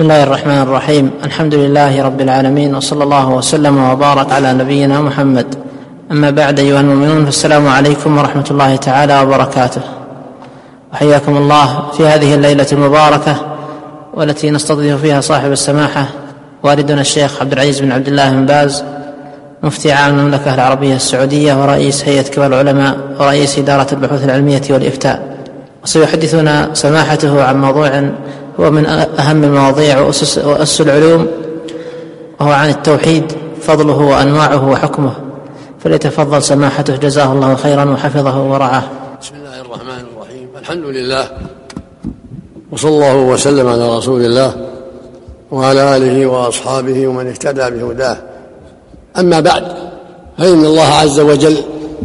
بسم الله الرحمن الرحيم. الحمد لله رب العالمين، وصلى الله وسلم وبارك على نبينا محمد. أما بعد، أيها المؤمنون، فالسلام عليكم ورحمة الله تعالى وبركاته. وحياكم الله في هذه الليلة المباركة، والتي نستضيف فيها صاحب السماحة والدنا الشيخ عبد العزيز بن عبد الله بن باز، مفتي عام المملكة العربية السعودية ورئيس هيئة كبار العلماء ورئيس إدارة البحوث العلمية والإفتاء. وسيحدثنا سماحته عن موضوع هو من أهم المواضيع وأسس العلوم، وهو عن التوحيد، فضله وأنواعه وحكمه. فليتفضل سماحته جزاه الله خيرا وحفظه ورعاه. بسم الله الرحمن الرحيم. الحمد لله، وصلى الله وسلم على رسول الله وعلى آله وأصحابه ومن اهتدى بهداه. أما بعد، فإن الله عز وجل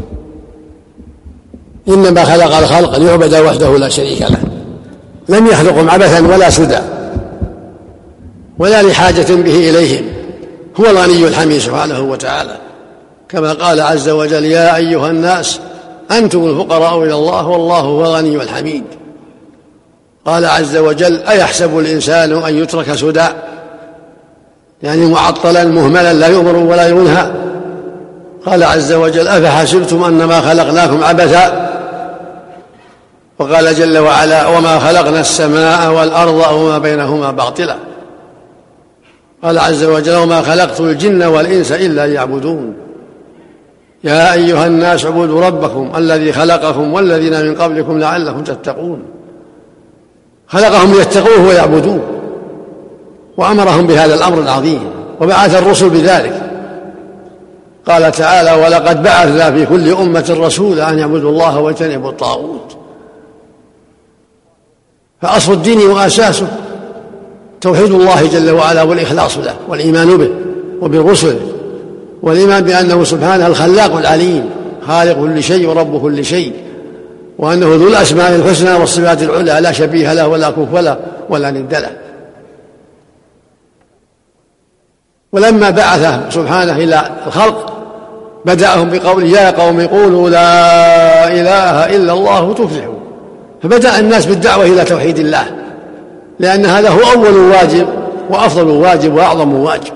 إنما خلق الخلق ليعبد وحده لا شريك له، لم يخلقهم عبثا ولا سدى ولا لحاجة به إليهم. هو الغني الحميد سبحانه وتعالى، كما قال عز وجل: يا أيها الناس أنتم الفقراء إلى الله والله هو الغني الحميد. قال عز وجل: أيحسب الإنسان أن يترك سدى، يعني معطلا مهملا لا يؤمر ولا ينهى. قال عز وجل: أفحسبتم أنما خلقناكم عبثا. وقال جل وعلا: وما خلقنا السماء والأرض وما بينهما باطلا. قال عز وجل: وما خلقت الجن والإنس إلا ليعبدون. يا أيها الناس اعبدوا ربكم الذي خلقكم والذين من قبلكم لعلكم تتقون. خلقهم ليتقوه ويعبدوه، وأمرهم بهذا الأمر العظيم، وبعث الرسل بذلك. قال تعالى: ولقد بعثنا في كل أمة رسولا أن يعبدوا الله واجتنبوا الطاغوت. فأصل الدين وأساسه توحيد الله جل وعلا والإخلاص له والإيمان به وبالرسل، والإيمان بأنه سبحانه الخلاق العليم، خالق كل شيء ورب كل شيء، وأنه ذو الأسماء الحسنى والصفات العلى، لا شبيه له ولا كفء له ولا ند له. ولما بعثه سبحانه إلى الخلق بدأهم بقوله: يا قوم قولوا لا إله إلا الله تفلحوا. فبدأ الناس بالدعوة إلى توحيد الله، لأن هذا هو أول واجب وأفضل واجب وأعظم واجب.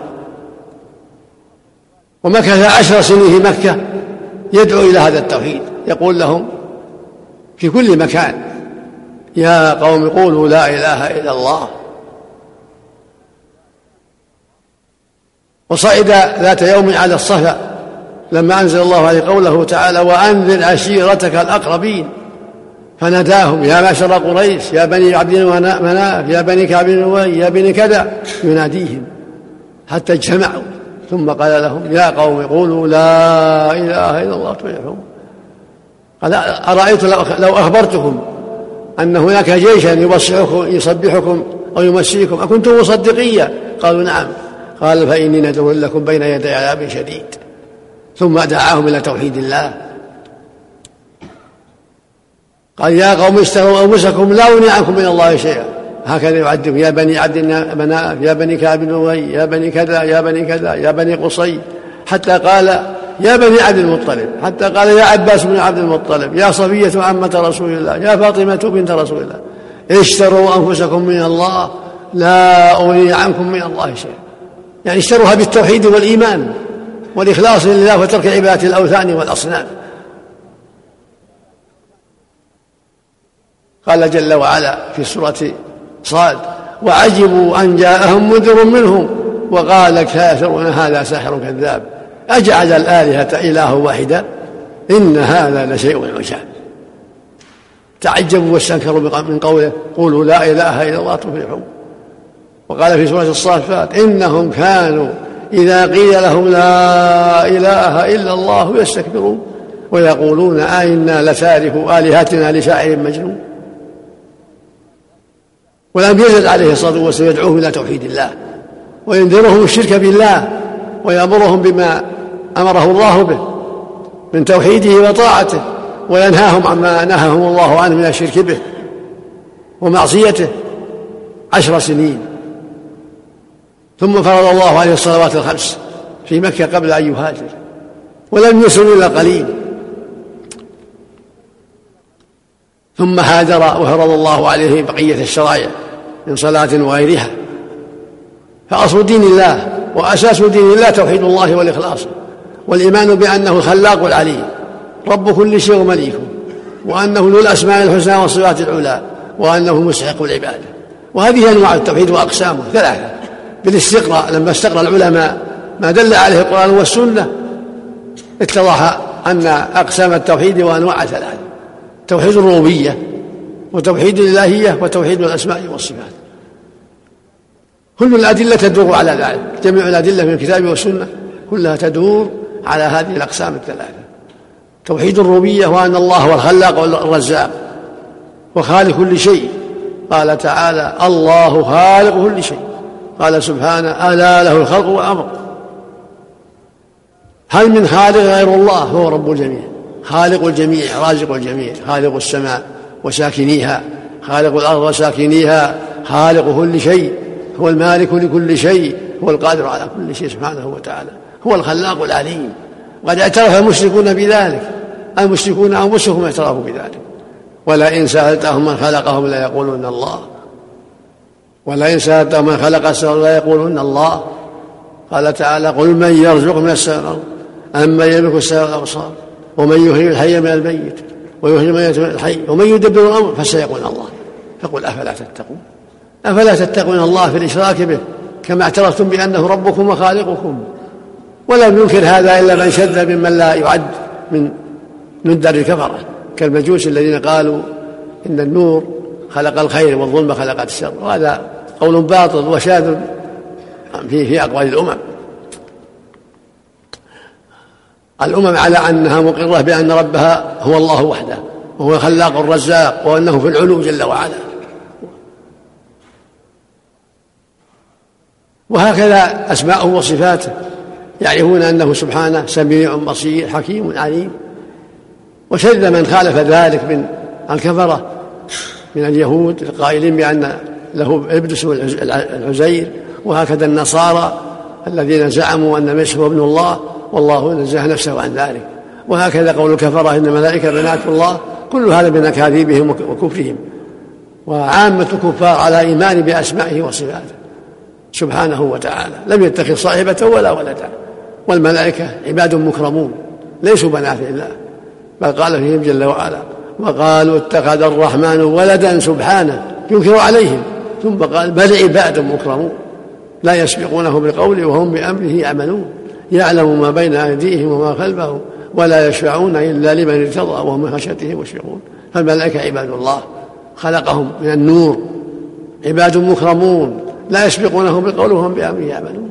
ومكث 10 سنين في مكة يدعو إلى هذا التوحيد، يقول لهم في كل مكان: يا قوم قولوا لا إله إلا الله. وصعد ذات يوم على الصفا لما أنزل الله عليه قوله تعالى: وأنذر عشيرتك الأقربين. فناداهم: يا معشر قريش، يا بني عبد مناف، يا بني كعب بن لؤي، يا بني كذا، يناديهم حتى اجتمعوا، ثم قال لهم: يا قوم قولوا لا إله إلا الله تفلحون. قال: أرأيت لو أخبرتكم أن هناك جيشا يصبحكم أو يمسيكم أكنتم مصدقيا؟ قالوا: نعم. قال: فإني ندعو لكم بين يدي عذاب شديد. ثم دعاهم إلى توحيد الله. قال: يا قوم اشتروا أنفسكم لا أغني عنكم من الله شيئا. هكذا يعدهم: يا بني عبد مناف، يا بني كعب بن لؤي، يا بني كذا، يا بني كذا، يا بني قصي، حتى قال: يا بني عبد المطلب، حتى قال: يا عباس بن عبد المطلب، يا صفية عمة رسول الله، يا فاطمة بنت رسول الله، اشتروا أنفسكم من الله لا أغني عنكم من الله شيئا. يعني اشتروها بالتوحيد والإيمان والإخلاص لله وترك عبادة الأوثان والأصنام. قال جل وعلا في سورة صاد: وعجبوا أن جاءهم منذر منهم وقال الكافرون هذا ساحر كذاب أجعل الآلهة إله واحدا إن هذا لشيء عجاب. تعجبوا واستنكروا من قوله: قولوا لا إله إلا الله تفلحون. وقال في سورة الصافات: إنهم كانوا إذا قيل لهم لا إله إلا الله يستكبرون ويقولون أئنا لتاركوا آلهتنا لشاعر مجنون. ولم يزل عليه الصلاة والسلام يدعوهم إلى توحيد الله وينذرهم الشرك بالله ويأمرهم بما أمره الله به من توحيده وطاعته، وينهاهم عما نهاهم الله عنه من الشرك به ومعصيته 10 سنين. ثم فرض الله عليه الصلوات الخمس في مكة قبل أن يهاجر، ولم يسن إلا قليل. ثم هاجر وفرض الله عليه بقية الشرائع من صلاة وغيرها، فأصل دين الله وأساس دين الله توحيد الله والإخلاص، والإيمان بأنه الخلاق العليم رب كل شيء ومليكه، وأنه ذو الأسماء الحسنى والصفات العلى، وأنه مستحق العبادة. وهذه أنواع التوحيد وأقسامه ثلاثة بالاستقراء. لما استقرأ العلماء ما دل عليه القرآن والسنة اتضح أن أقسام التوحيد وأنواع ثلاثة: توحيد الربوبية، وتوحيد الإلهية، وتوحيد الأسماء والصفات. كل الأدلة تدور على ذلك، جميع الأدلة من الكتاب والسنة كلها تدور على هذه الأقسام الثلاثة. توحيد الربوبية وأن الله هو الخلاق والرزاق وخالق كل شيء. قال تعالى: الله خالق كل شيء. قال سبحانه: ألا له الخلق والأمر. هل من خالق غير الله؟ هو رب الجميع، خالق الجميع، رازق الجميع، خالق السماء وساكنيها، خالق الأرض وساكنيها، خالق كل شيء، هو المالك لكل شيء، هو القادر على كل شيء سبحانه وتعالى، هو الخلاق العليم. وقد اعترف المشركون بذلك، المشركون أنفسهم اعترفوا بذلك. ولئن سألتهم من خلقهم ليقولون الله، ولئن سألتهم من خلق السماوات ليقولون الله. قال تعالى: قل من يرزق من السماء والأرض أمن يملك السماء والأبصار ومن يحيي الحي من الميت ويحيي الميت من الحي ومن يدبر الأمر فسيقول الله. فقل: أفلا تتقون؟ أفلا تتقون الله في الإشراك به كما اعترفتم بأنه ربكم وخالقكم؟ ولم ينكر هذا إلا من شذ ممن لا يعد من دار الكفرة كالمجوس الذين قالوا إن النور خلق الخير والظلم خلقت الشر، وهذا قول باطل وشاذ في أقوال الأمم على أنها مقرة بأن ربها هو الله وحده وهو الخلاق الرزاق وأنه في العلو جل وعلا. وهكذا أسماءه وصفاته يعرفون أنه سبحانه سميع بصير حكيم عليم. وشذ من خالف ذلك من الكفرة من اليهود القائلين بأن له ابن اسمه العزير، وهكذا النصارى الذين زعموا أن المسيح هو ابن الله والله نزه نفسه عن ذلك، وهكذا قول الكفرة إن الملائكة بنات الله. كل هذا من أكاذيبهم وكفرهم. وعامة الكفار على إيمان بأسمائه وصفاته سبحانه وتعالى، لم يتخذ صاحبة ولا ولدا، والملائكة عباد مكرمون ليسوا بنات الله، بل قال فيهم جل وعلا: وقالوا اتخذ الرحمن ولدا سبحانه، ينكر عليهم، ثم قال: بل عباد مكرمون لا يسبقونه بالقول وهم بأمره يعملون، يعلم ما بين أيديهم وما خلفهم ولا يشفعون إلا لمن ارتضى وهم من خشيته مشفقون. فالملائكة عباد الله خلقهم من النور، عباد مكرمون لا يسبقونه بالقول وهم بأمره يعملون.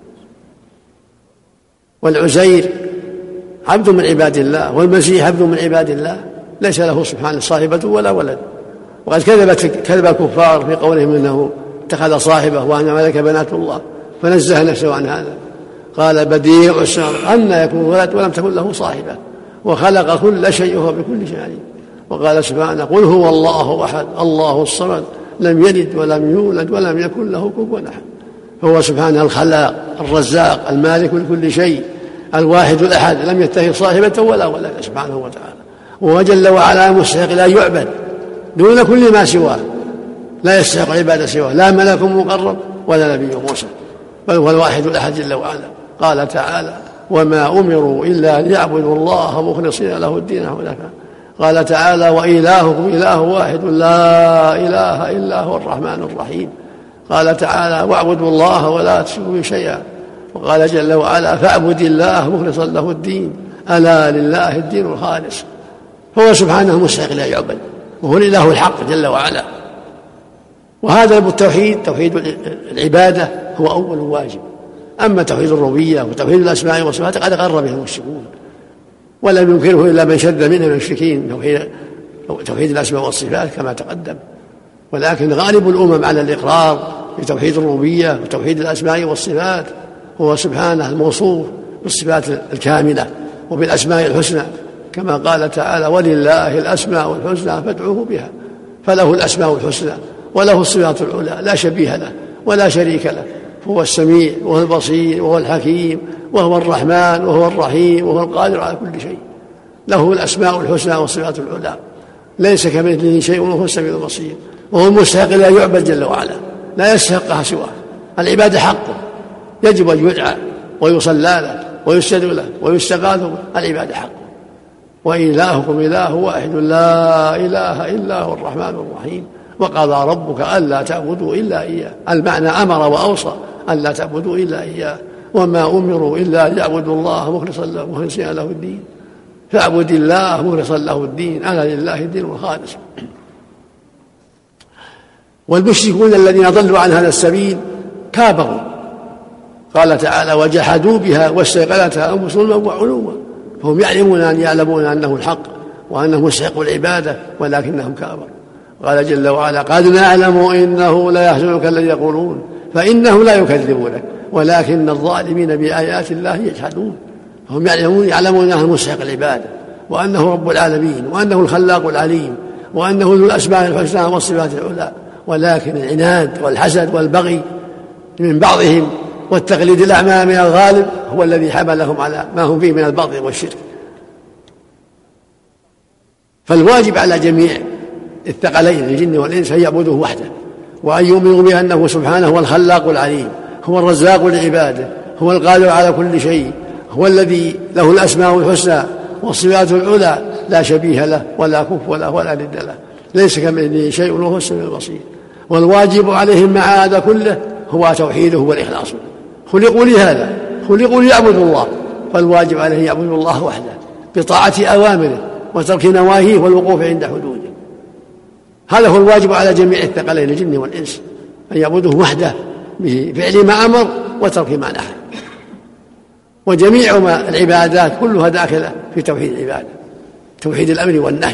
والعزير عبد من عباد الله، والمسيح عبد من عباد الله، ليس له سبحانه صاحبة ولا ولد. وقد كذب الكفار في قولهم إنه اتخذ صاحبة وأن الملائكة بنات الله، فنزه نفسه عن هذا. قال: بديع السماوات أن يكون ولد ولم تكن له صاحبة وخلق كل شيء وهو بكل شيء عليم. وقال سبحانه: قل هو الله أحد الله الصمد لم يلد ولم يولد ولم يكن له كفوا أحد. فهو سبحانه الخلاق الرزاق المالك لكل شيء الواحد الأحد، لم يتخذ صاحبة ولا ولد سبحانه وتعالى، وهو جل وعلا مستحق لا يعبد دون كل ما سواه، لا يستحق عبادة سواه، لا ملك مقرب ولا نبي مرسل، بل هو الواحد الأحد جل وعلا. قال تعالى: وما أمروا إلا ليعبدوا الله مخلصين له الدين حنفاء. قال تعالى: وإلهكم إله واحد لا إله إلا هو الرحمن الرحيم. قال تعالى: واعبدوا الله ولا تشركوا به شيئا. وقال جل وعلا: فاعبد الله مخلصا له الدين ألا لله الدين الخالص. هو سبحانه مستحق لا يعبد، وهو الإله الحق جل وعلا. وهذا التوحيد توحيد العبادة هو أول واجب. أما توحيد الربوبية وتوحيد الأسماء والصفات قد أقر به المشركون، ولم ينكره إلا من شذ منهم المشركين توحيد الأسماء والصفات كما تقدم. ولكن غالب الأمم على الإقرار بتوحيد الربوبية وتوحيد الأسماء والصفات، هو سبحانه الموصوف بالصفات الكاملة وبالأسماء الحسنى، كما قال تعالى: ولله الأسماء الحسنى فادعوه بها. فله الأسماء الحسنى وله الصفات العلى لا شبيه له ولا شريك له، هو السميع وهو البصير وهو الحكيم وهو الرحمن وهو الرحيم وهو القادر على كل شيء. له الأسماء الحسنى والصفات العلى، ليس كمثله شيء وهو السميع البصير، وهو المستحق لا يعبد جل وعلا، لا يستحقها سواه. العبادة حقه يجب أن يدعى ويصلى له ويسجد له ويستغاث به، العبادة حقه. وإلهكم إله واحد لا إله إلا هو الرحمن الرحيم وقضى ربك ألا تعبدوا إلا إياه. المعنى أمر وأوصى ألا تعبدوا إلا إياه، وما أمروا إلا ليعبدوا الله مخلصين له الدين، فاعبد الله مخلصا له الدين، أنا لله الدين الخالص. والمشركون الذين ضلوا عن هذا السبيل كابروا، قال تعالى وجحدوا بها واستيقنتها أنفسهم وعلوا، فهم يعلمون أنه الحق وأنه مستحق العبادة ولكنهم كابروا. قال جل وعلا قد نعلم إنه لا يحزنك الذي يقولون فإنه لا يكذبونك ولكن الظالمين بآيات الله يجحدون. هم يعلمون أنه مستحق العبادة وأنه رب العالمين وأنه الخلاق العليم وأنه ذو الأسماء الحسنى والصفات العلى، ولكن العناد والحسد والبغي من بعضهم والتقليد الأعمى من الغالب هو الذي حملهم على ما هم فيه من البغي والشرك. فالواجب على جميع الثقلين الجن والإنس أن يعبدوه وحده، وأن يؤمنوا بأنه سبحانه هو الخلاق العليم، هو الرزاق لعباده، هو القادر على كل شيء، هو الذي له الأسماء الحسنى والصفات العلى لا شبيه له ولا كفو له ولا ند له، ليس كمثله شيء وهو السميع البصير. والواجب عليهم مع هذا كله هو توحيده والإخلاص. خلقوا لهذا، خلقوا ليعبدوا الله، فالواجب عليه يعبدوا الله وحده بطاعة أوامره وترك نواهيه والوقوف عند حدوده. هذا هو الواجب على جميع الثقلين الجن والإنس، أن يعبدوه وحده بفعل ما أمر وترك ما نهى. وجميع العبادات كلها داخلة في توحيد العبادة، توحيد الأمر والنهي،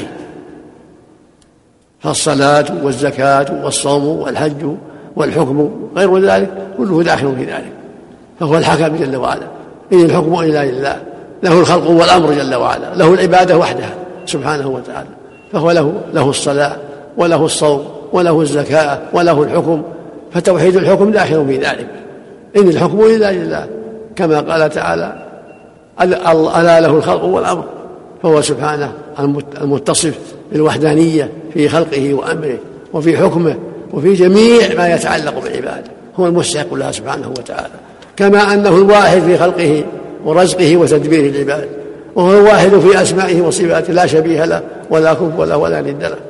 فالصلاة والزكاة والصوم والحج والحكم غير ذلك كله داخل في ذلك. فهو الحكم جل وعلا، إن الحكم إلا لله، له الخلق والأمر جل وعلا، له العبادة وحدها سبحانه وتعالى، فهو له الصلاة وله الصوم وله الزكاة وله الحكم، فتوحيد الحكم داخل في ذلك، إن الحكم إلا لله، كما قال تعالى ألا له الخلق والأمر، فهو سبحانه المتصف بالوحدانية في خلقه وأمره وفي حكمه وفي جميع ما يتعلق بالعبادة، هو المستحق لها سبحانه وتعالى، كما أنه الواحد في خلقه ورزقه وتدبير العباد، وهو الواحد في أسمائه وصفاته لا شبيه له ولا كفو له ولا ند له.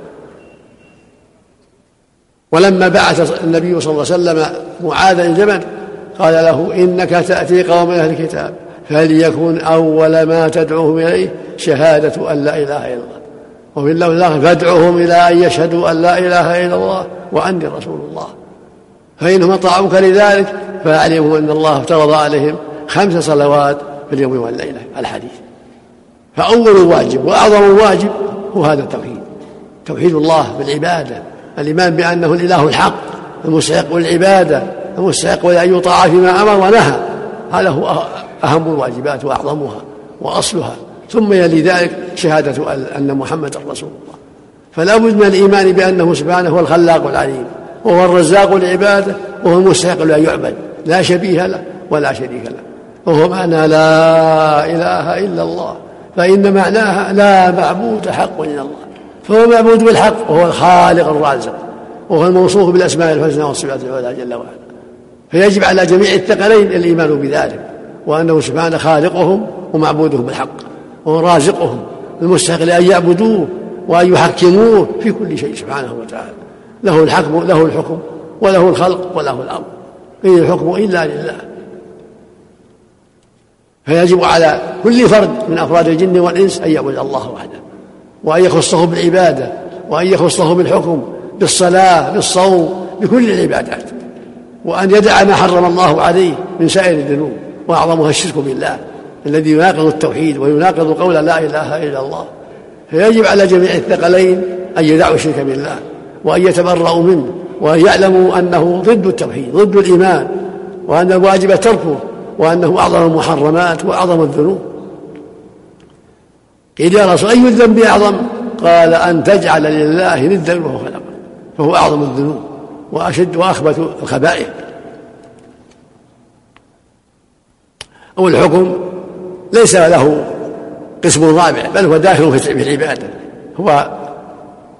ولما بعث النبي صلى الله عليه وسلم معاذ الجبل قال له إنك تأتي قوم أهل الكتاب فليكن أول ما تدعوهم إليه شهادة أن لا إله إلا الله، وفي اللفظ الآخر فادعوهم إلى أن يشهدوا أن لا إله إلا الله وأني رسول الله، فإنهم أطاعوك لذلك فاعلموا أن الله افترض عليهم 5 صلوات في اليوم والليلة. الحديث. فأول واجب وأعظم واجب هو هذا التوحيد، توحيد الله بالعبادة، الإيمان بأنه الإله الحق المستحق للعبادة المستحق لأن يطاع فيما أمر ونهى. هذا هو أهم الواجبات وأعظمها وأصلها، ثم يلي ذلك شهادة أن محمد رسول الله. فلا بد من الإيمان بأنه سبحانه هو الخلاق العليم وهو الرزاق للعبادة وهو المستحق لأن يعبد لا شبيه له ولا شريك له، وهو معنى لا إله إلا الله، فإن معناها لا معبود حق إلا الله، فهو معبود بالحق وهو الخالق الرازق وهو الموصوف بالأسماء الحسنى والصفات العلى جل وعلا. فيجب على جميع الثقلين الإيمان بذلك، وأنه سبحانه خالقهم ومعبودهم بالحق وهو رازقهم المستحق لأن يعبدوه وأن يحكموه في كل شيء سبحانه وتعالى، له الحكم وله الخلق وله الأمر، إن الحكم إلا لله. فيجب على كل فرد من أفراد الجن والإنس أن يعبد الله وحده، وأن يخصه بالعبادة، وأن يخصه بالحكم بالصلاة بالصوم بكل العبادات، وأن يدع ما حرم الله عليه من سائر الذنوب، وأعظمها الشرك بالله الذي يناقض التوحيد ويناقض قول لا إله إلا الله. فيجب على جميع الثقلين أن يدعوا الشرك بالله وأن يتبرؤوا منه، وأن يعلموا أنه ضد التوحيد ضد الإيمان، وأن الواجب تركه، وأنه أعظم المحرمات وأعظم الذنوب. قيل يا رسول أي الذنب أعظم؟ قال أن تجعل لله ندا وهو خلقه، فهو أعظم الذنوب وأشد وأخبث الخبائث. أو الحكم ليس له قسم رابع، بل هو داخل في العبادة، هو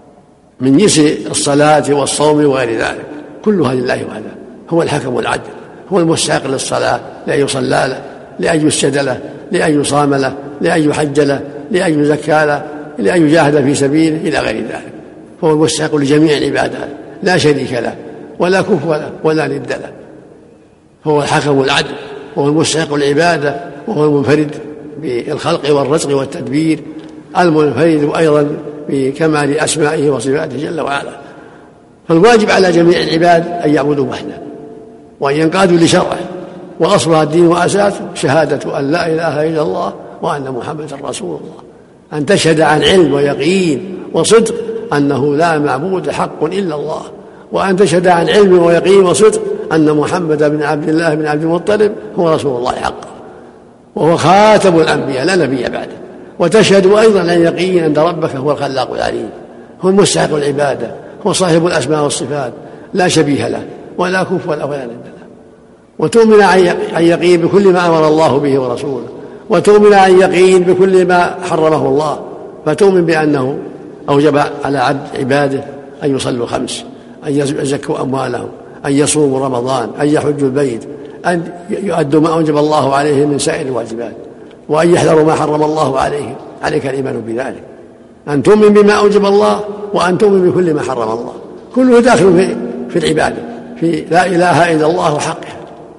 من جنس الصلاة والصوم وغير ذلك، كلها لله وحده، هو الحكم والعدل هو المستحق للصلاة، لأن يصلى له، لأن يسجد له، لأن يصام له، لأن يحج له، لأن يزكى له، لأن يجاهد في سبيله إلى غير ذلك. فهو المستحق لجميع العبادات لا شريك له ولا كفو له ولا ند له. هو الحكم العدل، وهو المستحق العبادة، وهو المنفرد بالخلق والرزق والتدبير، المنفرد أيضا بكمال أسمائه وصفاته جل وعلا. فالواجب على جميع العباد أن يعبدوا وحده وأن ينقادوا لشرعه، وأصلها الدين وأساسه شهادة أن لا إله إلا الله وأن محمدا رسول الله، أن تشهد عن علم ويقين وصدق أنه لا معبود حق إلا الله، وأن تشهد عن علم ويقين وصدق أن محمد بن عبد الله بن عبد المطلب هو رسول الله حقا، وهو خاتم الأنبياء لا نبي بعده. وتشهد أيضا عن يقين أن ربك هو الخلاق العليم، هو المستحق العبادة، هو صاحب الأسماء والصفات لا شبيه له ولا كفو له ولا ند له. وتؤمن عن يقين بكل ما أمر الله به ورسوله، وتؤمن عن يقين بكل ما حرمه الله، فتؤمن بأنه أوجب على عباده أن يصلوا 5، أن يزكوا أموالهم، أن يصوموا رمضان، أن يحجوا البيت، أن يؤدوا ما أوجب الله عليهم من سائر الواجبات، وأن يحذروا ما حرم الله عليهم. عليك الإيمان بذلك، أن تؤمن بما أوجب الله، وأن تؤمن بكل ما حرم الله. كله داخل في العبادة، في لا إله إلا الله وحقها.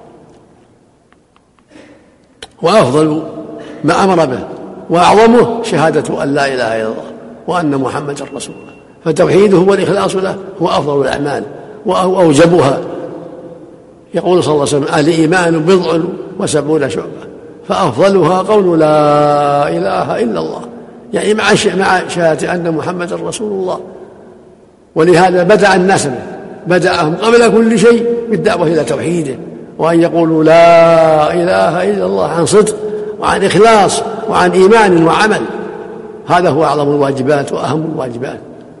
وأفضل ما أمر به وأعظمه شهادة أن لا إله إلا الله وأن محمدا رسول الله. فتوحيده والإخلاص له هو أفضل الأعمال وأوجبها. يقول صلى الله عليه وسلم: الإيمان 70 شعبة فأفضلها قول لا إله إلا الله، يعني مع شهادة أن محمدا رسول الله. ولهذا بدأ الناس به، بدأهم قبل كل شيء بالدعوة إلى توحيده، وأن يقولوا لا إله إلا الله عن صدق وعن إخلاص وعن إيمان وعمل. هذا هو أعظم الواجبات وأهم الواجبات.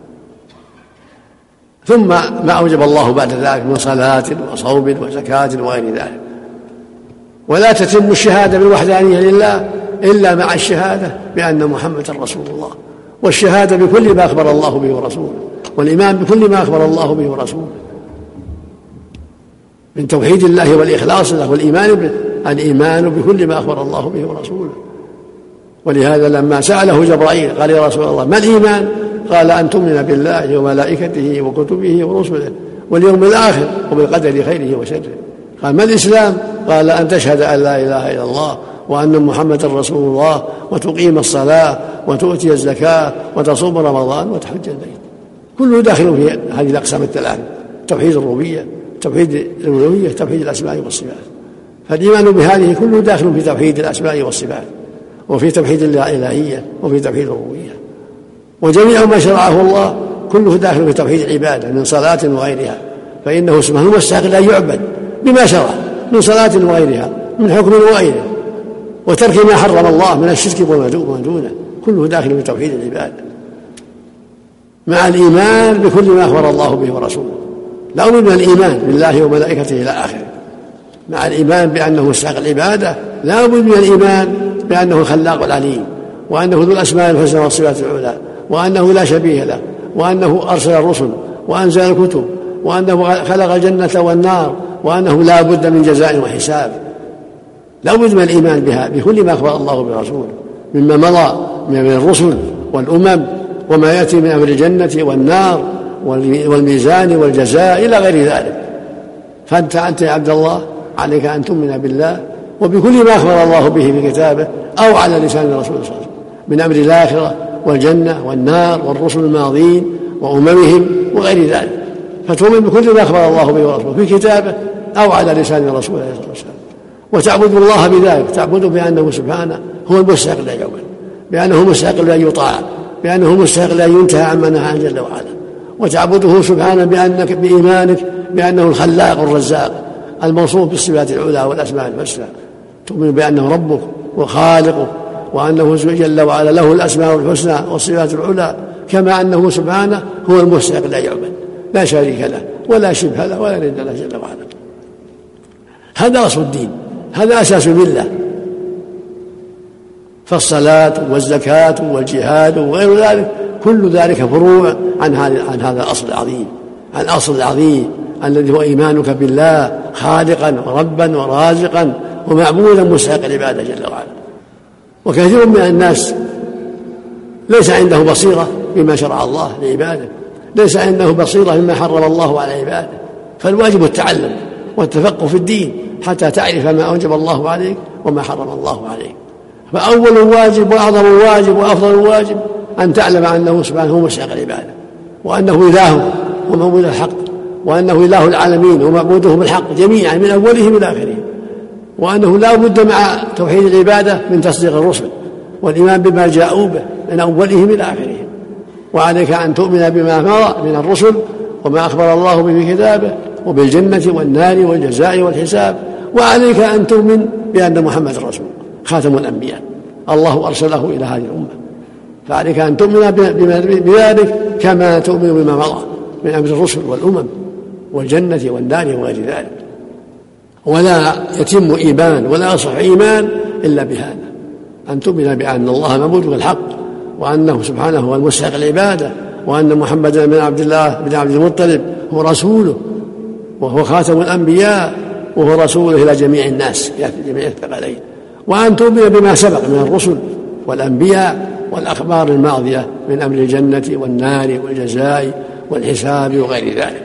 ثم ما أوجب الله بعد ذلك من صلاة وصوم وزكاة وغير ذلك. ولا تتم الشهادة بالوحدانية لله إلا مع الشهادة بأن محمدا رسول الله، والشهادة بكل ما أخبر الله به ورسوله، والإيمان بكل ما أخبر الله به ورسوله من توحيد الله والإخلاص له والإيمان بكل ما أخبر الله به ورسوله. ولهذا لما سأله جبرائيل قال: يا رسول الله ما الإيمان؟ قال: أن تؤمن بالله وملائكته وكتبه ورسله واليوم الآخر وبالقدر خيره وشره. قال: ما الإسلام؟ قال: أن تشهد أن لا إله إلا الله وأن محمدا رسول الله، وتقيم الصلاة وتؤتي الزكاة وتصوم رمضان وتحج البيت. كله داخل في هذه الأقسام الثلاثة: توحيد الربوبية، توحيد الألوهية، توحيد الأسماء والصفات. فالإيمان بهذه كله داخل في توحيد الأسماء والصفات، وفي توحيد الإلهية، وفي توحيد الربوبية. وجميع ما شرعه الله كله داخل في توحيد العبادة من صلاة وغيرها، فإنه سبحانه مستحق أن يعبد بما شرع من صلاة وغيرها، من حكم وغيره، وترك ما حرم الله من الشرك وما دونه، كله داخل في توحيد العبادة مع الإيمان بكل ما أخبر الله به ورسوله. لا من الإيمان بالله وملائكته إلى آخره، مع الإيمان بأنه مستحق العبادة، لا بد من الإيمان بأنه الخلاق العليم، وأنه ذو الأسماء الحسنى والصفات العلى، وأنه لا شبيه له، وأنه أرسل الرسل وأنزل الكتب، وأنه خلق الجنة والنار، وأنه لا بد من جزاء وحساب. لا بد من الإيمان بها بكل ما أخبر الله برسوله مما مضى من الرسل والأمم، وما يأتي من أمر الجنة والنار والميزان والجزاء إلى غير ذلك. فأنت يا عبد الله عليك أن تؤمن بالله وبكل ما أخبر الله به في كتابه أو على لسان الرسول صلى الله عليه وسلم من أمر الآخرة والجنة والنار والرسل الماضين وأممهم وغير ذلك، فتؤمن بكل ما أخبر الله به ورسوله في كتابه أو على لسان الرسول عليه الصلاة والسلام، وتعبد الله بذلك، تعبده بأنه سبحانه هو المستحق لأن يعبد، بأنه مستحق لأن يطاع، بأنه مستحق لأن ينتهى عما نهى عنه جل وعلا، وتعبده سبحانه بإيمانك بأنه الخلاق الرزاق الموصوف بالصفات العلى والأسماء الحسنى، تؤمن بأنه ربك وخالقك، وأنه جل وعلا له الأسماء الحسنى والصفات العلى، كما أنه سبحانه هو المستحق لا يعبد، لا شريك له ولا شبه له ولا ند له جل وعلا. هذا أصل الدين، هذا أساس الملة. فالصلاة والزكاة والجهاد وغير ذلك كل ذلك فروع عن هذا الأصل العظيم، عن الأصل العظيم الذي هو إيمانك بالله خالقا وربا ورازقا ومعبودا مستحق العبادة جل وعلا. وكثير من الناس ليس عنده بصيرة بما شرع الله لعباده، ليس عنده بصيرة مما حرم الله على عباده، فالواجب التعلم والتفقه في الدين حتى تعرف ما أوجب الله عليك وما حرم الله عليك. فأول واجب وأعظم واجب وأفضل واجب أن تعلم أنه سبحانه هو مستحق العبادة، وأنه إله ومعبود الحق، وأنه إله العالمين ومعبوده بالحق جميعا من أولهم إلى آخرهم، وأنه لا بد مع توحيد العبادة من تصديق الرسل والإيمان بما جاءوا به من أولهم إلى آخرهم. وعليك أن تؤمن بما مضى من الرسل وما أخبر الله به في كتابه وبالجنة والنار والجزاء والحساب. وعليك أن تؤمن بأن محمد رسول خاتم الأنبياء الله أرسله إلى هذه الأمة، فعليك أن تؤمن بذلك كما تؤمن بما مضى من أمر الرسل والأمم والجنة والنار وغير ذلك. ولا يتم إيمان ولا يصح إيمان إلا بهذا، أن تؤمن بأن الله معبود بالحق، وأنه سبحانه هو المستحق العبادة، وأن محمدا بن عبد الله بن عبد المطلب هو رسوله وهو خاتم الأنبياء وهو رسوله إلى جميع الناس جميع الثقلين. وأن تؤمن بما سبق من الرسل والأنبياء والأخبار الماضية من أمر الجنة والنار والجزاء والحساب وغير ذلك.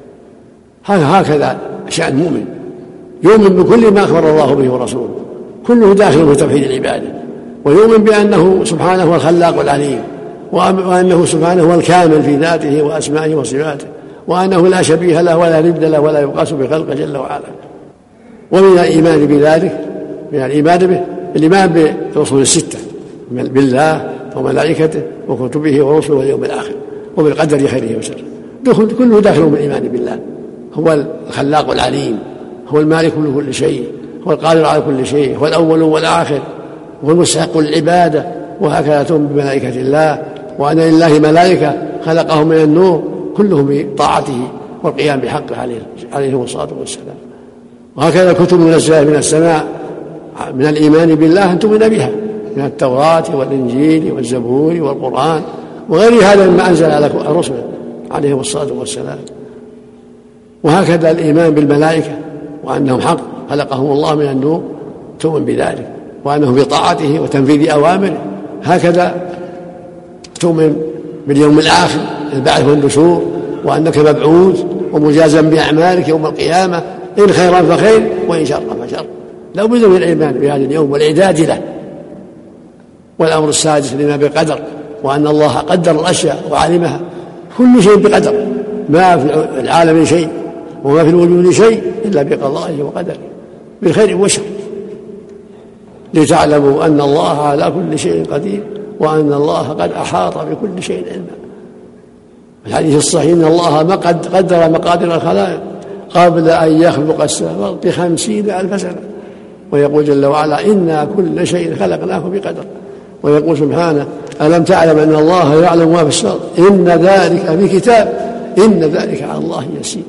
هكذا شأن المؤمن، يؤمن بكل ما أخبر الله به ورسوله، كله داخل في توحيد العبادة، ويؤمن بأنه سبحانه هو الخلاق والعليم، وأنه سبحانه هو الكامل في ذاته وأسمائه وصفاته، وأنه لا شبيه له ولا ند له ولا يقاس بخلقه جل وعلا. ومن الإيمان بذلك من الإيمان به الإيمان برسول الستة بالله وملائكته وكتبه ورسله واليوم الآخر وبالقدر خيره وشره، كله داخل من الإيمان بالله. هو الخلاق والعليم، هو المالك لكل شيء، هو القادر على كل شيء، هو الأول والآخر، هو المستحق للعبادة. وهكذا تؤمن بملائكة الله، وأن لله ملائكة خلقهم من النور كلهم بطاعته والقيام بحقه عليه الصلاة والسلام. وهكذا الكتب المنزلة من السماء من الإيمان بالله أن تؤمن بها من التوراة والإنجيل والزبور والقرآن وغير هذا مما أنزل على الرسل عليه الصلاة والسلام. وهكذا الإيمان بالملائكة وأنهم حق خلقهم الله من النور تؤمن بذلك، وأنهم بطاعته وتنفيذ أوامره. هكذا تؤمن باليوم الآخر البعث والنشور، وأنك مبعوث ومجازا بأعمالك يوم القيامة، إن خيرا فخير وإن شرا فشر. لا بد من الإيمان بهذا اليوم والإعداد له. والأمر السادس الإيمان بالقدر، وأن الله قدر الأشياء وعلمها، كل شيء بقدر، ما في العالم شيء وما في الوجود شيء إلا بقضائه وقدره بالخير والشر، لتعلموا أن الله على كل شيء قدير وأن الله قد أحاط بكل شيء علما. الحديث الصحيح إن الله ما قدر مقادير الخلائق قبل أن يخلق السماوات ب50,000 سنة، ويقول جل وعلا إنا كل شيء خلقناه بقدر، ويقول سبحانه ألم تعلم أن الله يعلم ما في السر إن ذلك في كتاب إن ذلك على الله يسير.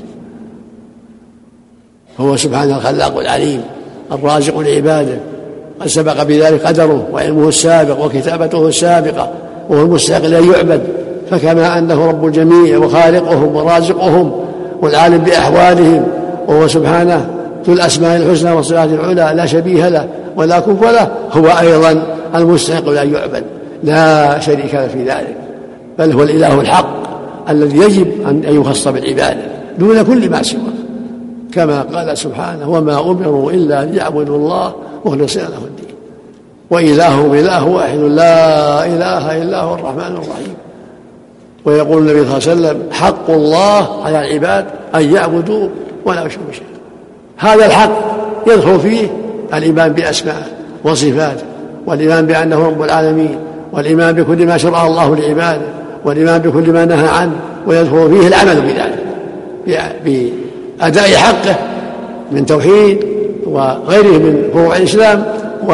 هو سبحانه الخلاق العليم الرازق لعباده، قد سبق بذلك قدره وعلمه السابق وكتابته السابقة، وهو المستحق لأن يعبد. فكما أنه رب الجميع وخالقهم ورازقهم والعالم بأحوالهم، وهو سبحانه ذو الأسماء الحسنى والصفات العلى لا شبيه له ولا كفء له، هو أيضا المستحق لأن يعبد لا شريك له في ذلك، بل هو الإله الحق الذي يجب أن يخص بالعبادة دون كل ما سواه، كما قال سبحانه وما أمروا إلا ليعبدوا الله مخلصين له الدين وإلههم إله واحد لا إله إلا هو الرحمن الرحيم. ويقول النبي صلى الله عليه وسلم حق الله على العباد أن يعبدوا ولا يشركوا شيئا. هذا الحق يدخل فيه الإيمان بأسمائه وصفاته، والإيمان بأنه رب العالمين، والإيمان بكل ما شرع الله لعباده، والإيمان بكل ما نهى عنه، ويدخل فيه العمل بذلك بأداء حقه من توحيد وغيره من فروع الإسلام،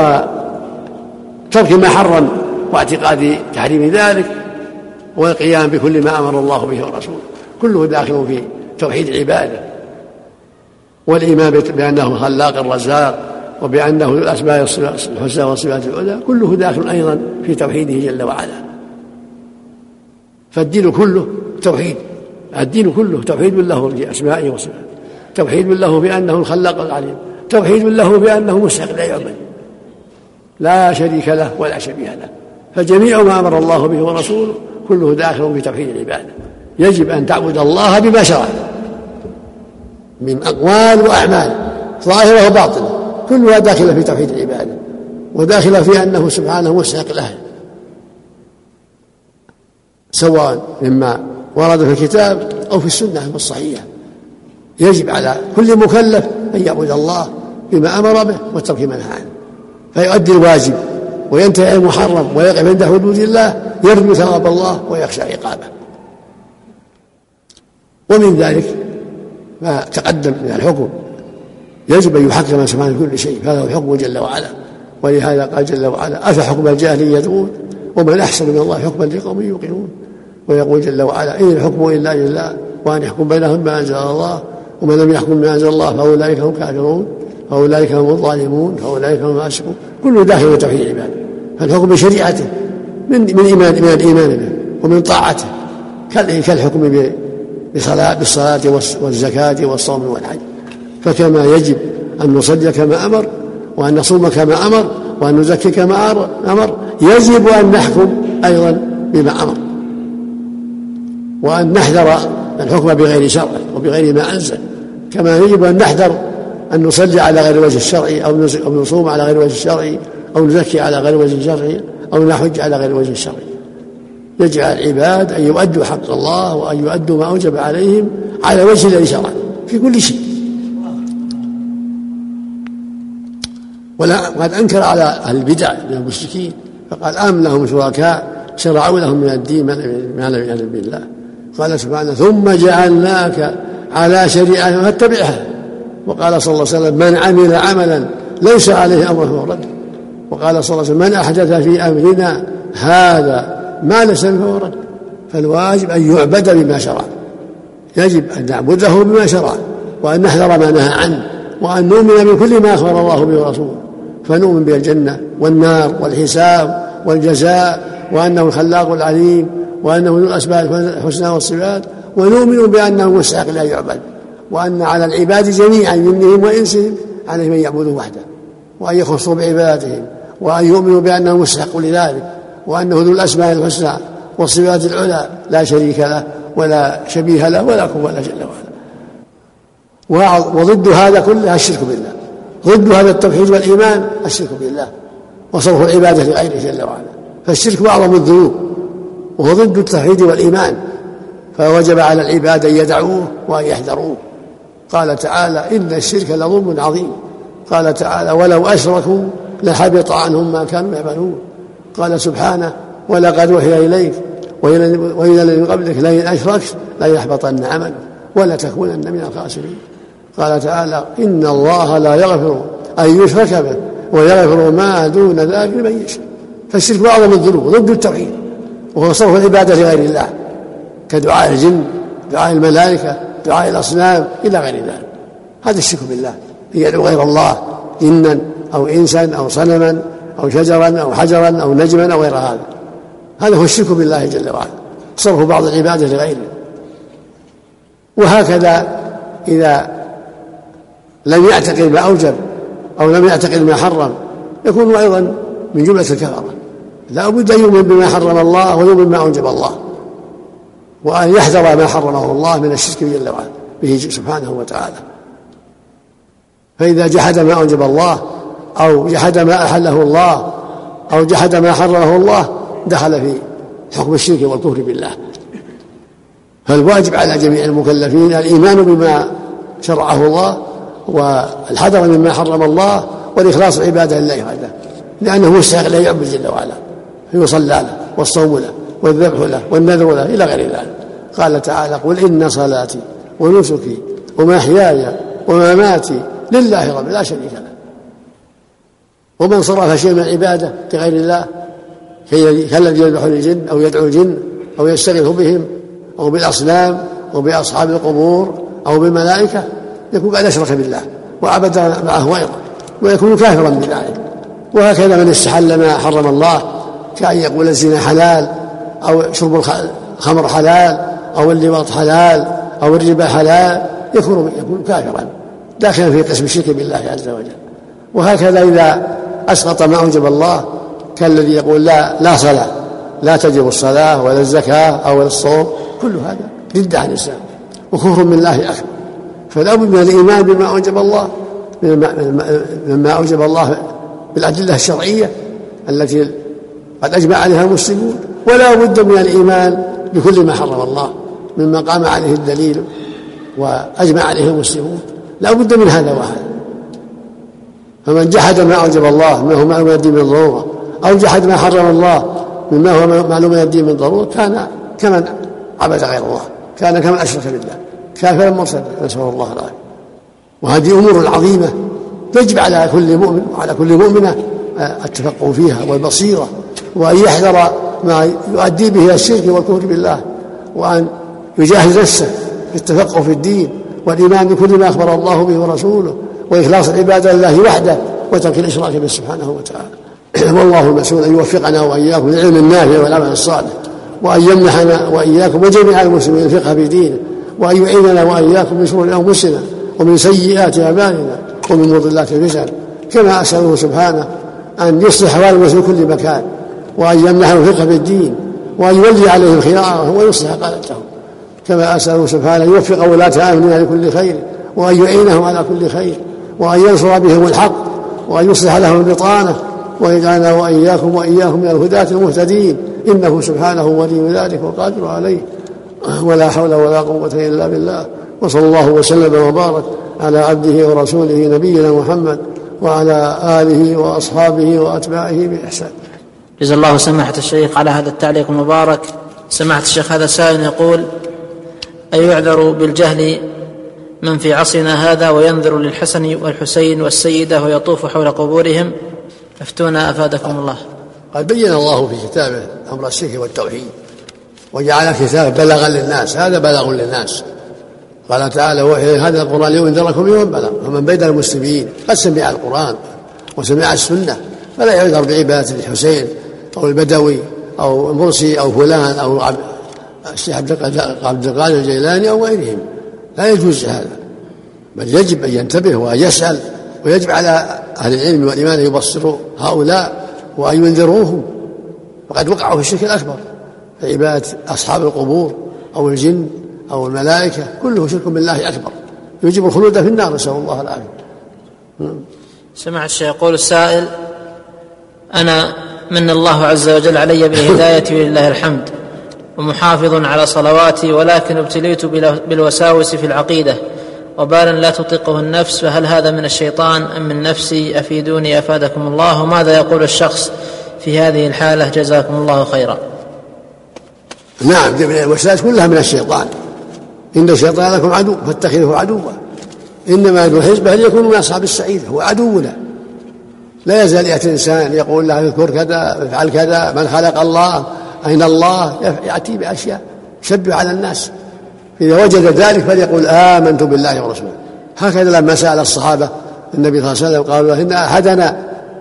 وترك ما حرم واعتقاد تحريم ذلك، والقيام بكل ما أمر الله به ورسوله، كله داخل في توحيد العبادة. والإيمان بأنه خلاق الرزاق، وبأنه الأسماء الحسنى والصفات العلى، كله داخل أيضا في توحيده جل وعلا. فالدين كله توحيد الدين كله توحيد له بأسمائه وصفاته، توحيد له بأنه الخلاق العليم، توحيد له بأنه مستحق لا يعبد لا شريك له ولا شبيه له. فجميع ما أمر الله به ورسوله كله داخل في توحيد العبادة. يجب أن تعبد الله بما شرع من أقوال وأعمال ظاهرة وباطنة، كلها داخلة في توحيد العبادة وداخلة في أنه سبحانه مستحق له، سواء مما ورد في الكتاب أو في السنة الصحيحة. يجب على كل مكلف أن يعبد الله بما أمر به وترك ما نهى عنه، فيؤدي الواجب وينتهي عن المحرم ويقف عند حدود الله، يرجو ثواب الله ويخشى عقابه. ومن ذلك ما تقدم من الحكم، يجب أن يحكم سبحانه كل شيء، هذا هو الحكم جل وعلا. ولهذا قال جل وعلا: أفحكم الجاهلية يبغون ومن أحسن من الله حكما لقوم يوقنون. ويقول جل وعلا: إن الحكم إلا لله وأن يحكم بينهم بما أنزل الله ومن لم يحكم بما أنزل الله فأولئك هم كافرون فأولئك هم الظالمون فأولئك هم الفاسقون. كله داخل في توحيد العبادة. فالحكم بشريعته من الإيمان به ومن طاعته، كالحكم بالصلاة والزكاة والصوم والحج. فكما يجب أن نصلي كما أمر وأن نصوم كما أمر وأن نزكي كما أمر، يجب أن نحكم أيضا بما أمر، وأن نحذر الحكم بغير شرع وبغير ما أنزل. كما يجب أن نحذر أن نصلي على غير وجه الشرعي أو نصوم على غير وجه الشرعي أو نزكي على غير وجه الشرعي أو نحج على غير وجه الشرعي. يجب على العباد أن يؤدوا حق الله وأن يؤدوا ما أوجب عليهم على وجه الذي شرع في كل شيء. وقد أنكر على أهل البدع من المشركين فقال: أم لهم شركاء شرعوا لهم من الدين ما لم يأذن به الله. قال سبحانه: ثم جعلناك على شريعة فاتبعها. وقال صلى الله عليه وسلم: من عمل عملا ليس عليه أمره فهو رد. وقال صلى الله عليه وسلم: من أحدث في أمرنا هذا ما ليس فهو رد. فالواجب أن يعبد بما شرع، يجب أن نعبده بما شرع وأن نحذر ما نهى عنه وأن نؤمن بكل ما أخبر الله به ورسوله، فنؤمن بالجنة والنار والحساب والجزاء وأنه الخلاق العليم وأنه ذو الأسماء الحسنى والصفات، ونؤمن بأنه مستحق لا يعبد، وأن على العباد جميعا جنهم وإنسهم عليهم أن يعبدوا وحده وأن يخصوا بعبادهم وأن يؤمنوا بأنه مستحق لذلك وأنه ذو الأسماء الحسنى والصفات العلى لا شريك له ولا شبيه له ولا كفوا له جل وعلا. وضد هذا كله الشرك بالله، ضد هذا التوحيد والإيمان الشرك بالله وصرف العبادة لغيره جل وعلا. فالشرك أعظم الذنوب وهو ضد التوحيد والإيمان، فوجب على العباد أن يدعوه وأن يحذروه. قال تعالى: إن الشرك لظلم عظيم. قال تعالى: ولو أشركوا لحبط عنهم ما كانوا يعملون. قال سبحانه: ولقد وحي إليك وإلى الذين قبلك لئن أشركت ليحبطن عملك ولتكونن من الخاسرين. قال تعالى: إن الله لا يغفر أن يشرك به ويغفر ما دون ذلك لمن يشاء. فالشرك أعظم الذنوب ضد التوحيد وهو صرف العبادة لغير الله، كدعاء الجن، دعاء الملائكة، دعاء الأصنام إلى غير ذلك. هذا الشرك بالله، يدعو غير الله جنا أو إنسا أو صنما أو شجرا أو حجرا أو نجما أو غير هذا. هذا هو الشرك بالله جل وعلا، صرف بعض العبادة لغيره. وهكذا إذا لم يعتقد ما أوجب أو لم يعتقد ما حرم يكون أيضا من جملة الكفرة. لا بد أن يؤمن بما حرم الله ويؤمن ما أوجب الله، وأن يحذر ما حرمه الله من الشرك جل وعلا به سبحانه وتعالى. فإذا جحد ما أوجب الله أو جحد ما أحله الله أو جحد ما حرمه الله دخل في حكم الشرك والكفر بالله. فالواجب على جميع المكلفين الإيمان بما شرعه الله والحذر مما حرم الله والإخلاص العبادة لله وحده، لأنه مستحق لا يعبد جل وعلا، فيصلى له والصوم له والذبح له والنذر له إلى غير ذلك. قال تعالى: قل إن صلاتي ونسكي ومحياي ومماتي لله رب لا شريك له. ومن صرف شيء من العبادة لغير الله كالذي يذبح الجن أو يدعو الجن أو يستغيث بهم أو بالأصنام أو بأصحاب القبور أو بالملائكة يكون قد أشرك بالله وعبد معه غيره ويكون كافرا بذلك. وهكذا من استحل ما حرم الله كأن يقول الزنا حلال أو شرب الخمر حلال أو اللواط حلال أو الربا حلال يكون كافرا داخلا في قسم الشرك بالله عز وجل. وهكذا إذا أسقط ما أوجب الله كالذي يقول لا صلاة، لا تجب الصلاة ولا الزكاة أو الصوم، كل هذا ردة عن الإسلام وكفر من الله أكبر. فلا بد من الإيمان بما أوجب الله، مما أوجب الله بالأدلة الشرعية التي قد أجمع عليها المسلمون، ولا بد من الإيمان بكل ما حرم الله مما قام عليه الدليل وأجمع عليه المسلمون، لا بد من هذا وهذا. فمن جحد ما أوجب الله مما هو معلوم من الدين من ضرورة، أو جحد ما حرم الله مما هو معلوم من الدين من ضرورة، كان كمن عبد غير الله، كان كمن أشرك بالله، كافرا مرتدا، نسأل الله العافية. وهذه أمور عظيمة يجب على كل مؤمن وعلى كل مؤمنة التفقه فيها والبصيرة، وأن يحذر ما يؤدي به إلى الشرك والكفر بالله، وأن يجاهد نفسه في التفقه في الدين والإيمان بكل ما أخبر الله به ورسوله، وإخلاص العبادة لله وحده وترك الإشراك به سبحانه وتعالى. والله المسؤول أن يوفقنا وإياكم للعلم النافع والعمل الصالح، وأن يمنحنا وإياكم وجميع المسلمين الفقه في دينه، وأن يعيننا وإياكم من شرور أنفسنا ومن سيئات أعمالنا ومن مضلات الفتن، كما أسأله سبحانه أن يصلح أحوال المسلمين في كل مكان، وأن يمنحهم الفقه في الدين، وأن يولي عليهم خيارهم ويصلح قادتهم، كما أسأله سبحانه أن يوفق ولاة أمرنا لكل خير، وأن يعينهم على كل خير، وأن ينصر بهم الحق، وأن يصلح لهم البطانة، ويجعلنا وإياكم من الهداة المهتدين، إنه سبحانه ولي ذلك وقادر عليه، ولا حول ولا قوة إلا بالله. وصلى الله وسلم وبارك على عبده ورسوله نبينا محمد وعلى آله وأصحابه وأتباعه بإحسان. جزا الله سماحة الشيخ على هذا التعليق المبارك. سماحة الشيخ، هذا سائل يقول: أيعذر بالجهل من في عصرنا هذا وينذر للحسن والحسين والسيدة ويطوف حول قبورهم؟ افتونا أفادكم الله. قد بين الله في كتابه أمر الشرك والتوحيد، وجعل كتابه بلغا للناس، هذا بلاغ للناس. قال تعالى: هذا القرآن لينذركم يوم بلغ. ومن بين المسلمين قد سمع القرآن وسمع السنة، فلا يعذر بعبادة الحسين أو البدوي أو المرسي أو فلان أو الشيخ عبد القادر الجيلاني أو غيرهم، لا يجوز هذا، بل يجب أن ينتبه وأن يسأل، ويجب على أهل العلم والإيمان أن يبصروا هؤلاء وأن ينذروهم، فقد وقعوا في الشرك الأكبر، عبادة أصحاب القبور أو الجن أو الملائكة، كله شرك بالله أكبر يجب الخلود في النار، نسأل الله العافية. سمع الشيخ يقول السائل: أنا من الله عز وجل علي بهدايتي ولله الحمد، ومحافظ على صلواتي، ولكن ابتليت بالوساوس في العقيدة وبالا لا تطيقه النفس، فهل هذا من الشيطان أم من نفسي؟ أفيدوني أفادكم الله. وماذا يقول الشخص في هذه الحالة؟ جزاكم الله خيرا. نعم، الوسائل كلها من الشيطان، إن الشيطان لكم عدو فاتخذوه عدوا، إنما يدعو حزبه ليكون من أصحاب السعيد، هو عدونا. لا يزال يأتي الإنسان يقول له اذكر كذا، افعل كذا، من خلق الله، أين الله، يأتي بأشياء يشبه على الناس. إذا وجد ذلك فليقول آمنت بالله ورسوله. هكذا لما سأل الصحابة النبي صلى الله عليه وسلم قالوا: إن أحدنا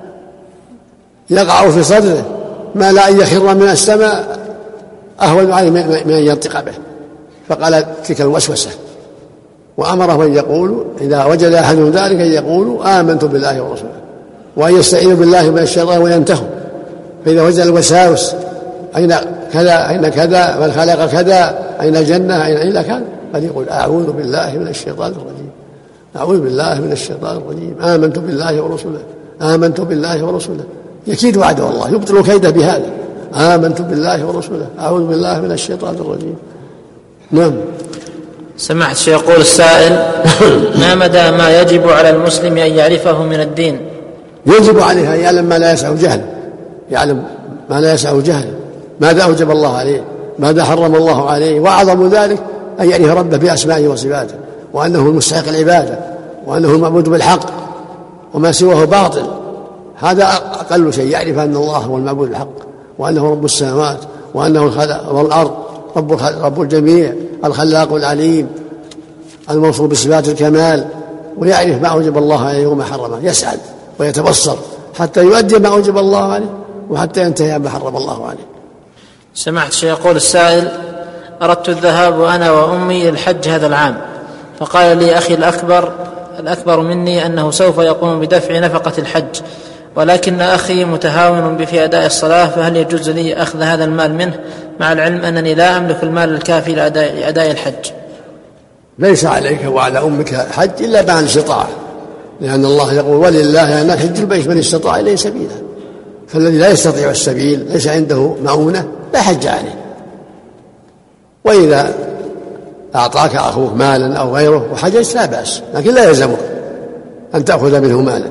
يقع في صدره ما لا أن يخر من السماء أهون عليه من أن ينطق به، فقال تلك الوسوسة، وأمره أن يقول إذا وجد أحدهم ذلك أن يقولوا آمنت بالله ورسوله، وأن يستعينوا بالله من الشيطان وينتهوا. فإذا وجد الوساوس أين كذا أين كذا، من خلق كذا، أين الجنة، أين كان، فليقول أعوذ بالله من الشيطان الرجيم، أعوذ بالله من الشيطان الرجيم، آمنت بالله ورسوله، آمنت بالله ورسوله. يكيد عدو الله، يبطل كيده بهذا، آمنت بالله ورسوله، أعوذ بالله من الشيطان الرجيم. نعم. سمعت الشيخ يقول السائل: ما مدى ما يجب على المسلم أن يعرفه من الدين؟ يجب عليه أن يعلم ما لا يسع جهله، يعلم ما لا يسع جهله، ماذا أوجب الله عليه، ماذا حرم الله عليه، وأعظم ذلك أن يعرف ربه بأسمائه وصفاته، وأنه المستحق العبادة، وأنه المعبود بالحق، وما سواه باطل. هذا أقل شيء، يعرف أن الله هو المعبود بالحق، وأنه رب السماوات، وأنه الأرض رب الجميع، الخلاق العليم الموصوف بصفات الكمال، ويعرف ما أوجب الله عليه وما حرمه، يسعد ويتبصر حتى يؤدي ما أوجب الله عليه، وحتى ينتهي ما حرم الله عليه. سمعت الشيخ يقول السائل: أردت الذهاب أنا وأمي للحج هذا العام، فقال لي أخي الأكبر مني أنه سوف يقوم بدفع نفقة الحج، ولكن أخي متهاون في أداء الصلاة، فهل يجوز لي أخذ هذا المال منه مع العلم أنني لا أملك المال الكافي لأداء الحج؟ ليس عليك وعلى أمك حج إلا بعد الاستطاعة، لأن الله يقول ولله أن حج البيت من استطاع إليه سبيلا، فالذي لا يستطيع السبيل ليس عنده معونة لا حج عليه. وإذا أعطاك أخوك مالا أو غيره وحججت لا بأس، لكن لا يلزمك أن تأخذ منه مالا،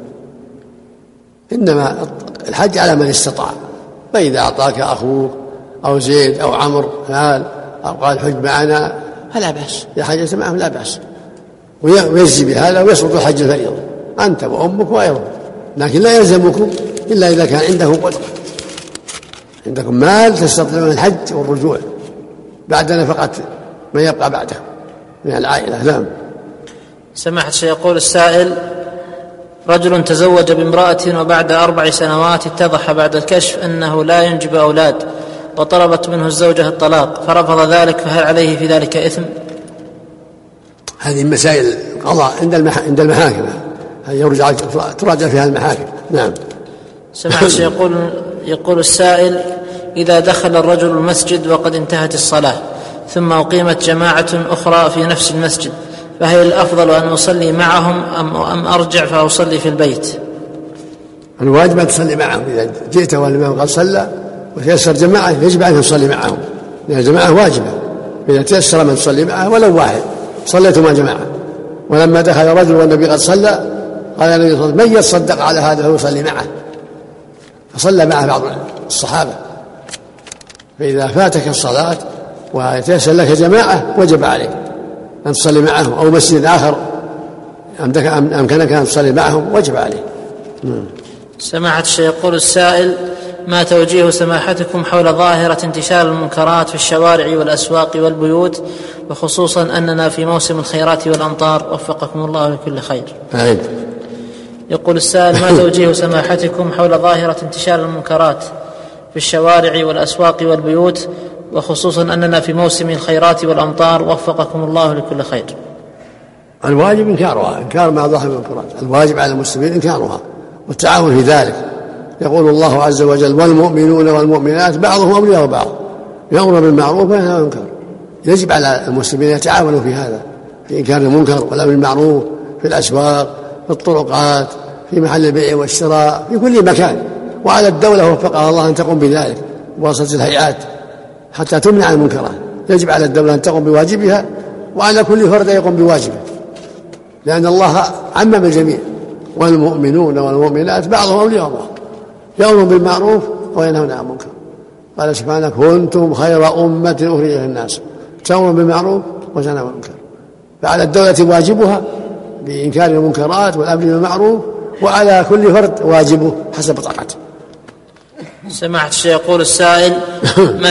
إنما الحج على من استطاع. فإذا أعطاك أخوك أو زيد أو عمرو مال أو قال حج معنا فلا بأس، إذا حججت معهم لا بأس، ويجزي بهذا ويسقط الحج الفريضة أنت وأمك وغيرهم، لكن لا يلزمكم إلا إذا كان عندهم قدرة، عندكم مال تستطيعون الحج والرجوع بعد نفقة ما يبقى بعده من العائلة. نعم. سماحة الشيخ، يقول السائل: رجل تزوج بامرأة وبعد 4 سنوات اتضح بعد الكشف أنه لا ينجب أولاد، وطلبت منه الزوجة الطلاق فرفض ذلك، فهل عليه في ذلك إثم؟ هذه مسائل قضاء عند المحاكم، تراجع فيها المحاكم. نعم. سماحة الشيخ، يقول السائل: إذا دخل الرجل المسجد وقد انتهت الصلاة ثم أقيمت جماعة أخرى في نفس المسجد، فهل الأفضل أن أصلي معهم أم أرجع فأصلي في البيت؟ الواجب أن تصلي معهم، إذا جئت والإمام قد صلى وتيسر جماعة يجب أن تصلي معهم، لأن الجماعة واجبة، إذا تيسر من تصلي معه ولو واحد صليت مع جماعة. ولما دخل رجل والنبي قد صلى قال النبي صلى الله عليه وسلم: من يتصدق على هذا ويصلي معه؟ فصلى معه بعض الصحابة. فإذا فاتك الصلاة وتيسر لك جماعة وجب عليك أن تصلي معهم، أو مسجد آخر أمكنك أن تصلي معهم وجب عليك. سماحة الشيخ، يقول السائل: ما توجيه سماحتكم حول ظاهرة انتشار المنكرات في الشوارع والأسواق والبيوت، وخصوصا أننا في موسم الخيرات والأمطار، وفقكم الله لكل خير. يقول السائل: ما توجيه سماحتكم حول ظاهرة انتشار المنكرات في الشوارع والأسواق والبيوت، وخصوصا أننا في موسم الخيرات والأمطار، وفقكم الله لكل خير؟ الواجب إنكارها، إنكار ما ظهر من المنكرات، الواجب على المسلمين إنكارها والتعاون في ذلك. يقول الله عز وجل: والمؤمنون والمؤمنات بعضهم أولياء بعض يأمر بالمعروف وينهى عن المنكر. يجب على المسلمين يتعاونوا في هذا، في إنكار المنكر والأمر بالمعروف، في الأسواق، في الطرقات، في محل البيع والشراء، في كل مكان. وعلى الدولة وفقها الله أن تقوم بذلك بواسطة الهيئات حتى تمنع المنكرات. يجب على الدولة أن تقوم بواجبها، وعلى كل فرد يقوم بواجبه، لأن الله عمم الجميع: والمؤمنون والمؤمنات بعضهم أولياء بعض يأمرون بالمعروف وينهون عن المنكر. قال سبحانه: كنتم خير أمة أخرجت للناس تأمرون بالمعروف وتنهون عن المنكر. فعلى الدولة واجبها بإنكار المنكرات والأمر بالمعروف، وعلى كل فرد واجبه حسب طاقته. سماحة الشيخ، يقول السائل: ما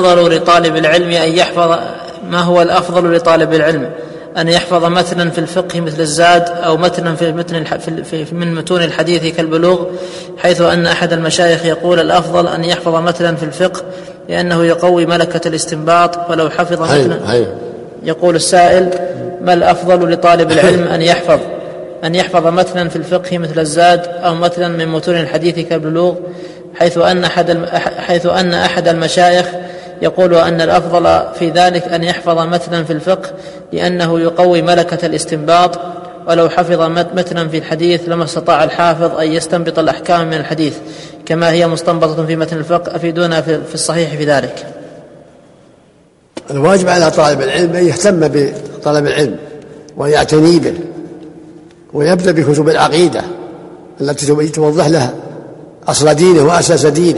هو الأفضل لطالب العلم أن يحفظ متنا في الفقه مثل الزاد، أو متنا من متون الحديث كالبلوغ، حيث أن أحد المشايخ يقول الأفضل أن يحفظ متنا في الفقه لأنه يقوي ملكة الاستنباط ولو حفظ متنا؟ يقول السائل: ما الأفضل لطالب العلم أن يحفظ متنا في الفقه مثل الزاد أو متنا من متون الحديث كالبلوغ، حيث أن أحد المشايخ يقول أن الأفضل في ذلك أن يحفظ متنا في الفقه لأنه يقوي ملكة الاستنباط، ولو حفظ متنا في الحديث لما استطاع الحافظ أن يستنبط الأحكام من الحديث كما هي مستنبطة في متن الفقه، أفيدونا في الصحيح في ذلك. الواجب على طالب العلم أن يهتم بطلب العلم ويعتني به، ويبدأ بكتب العقيدة التي توضح لها أصل دينه وأساس دينه،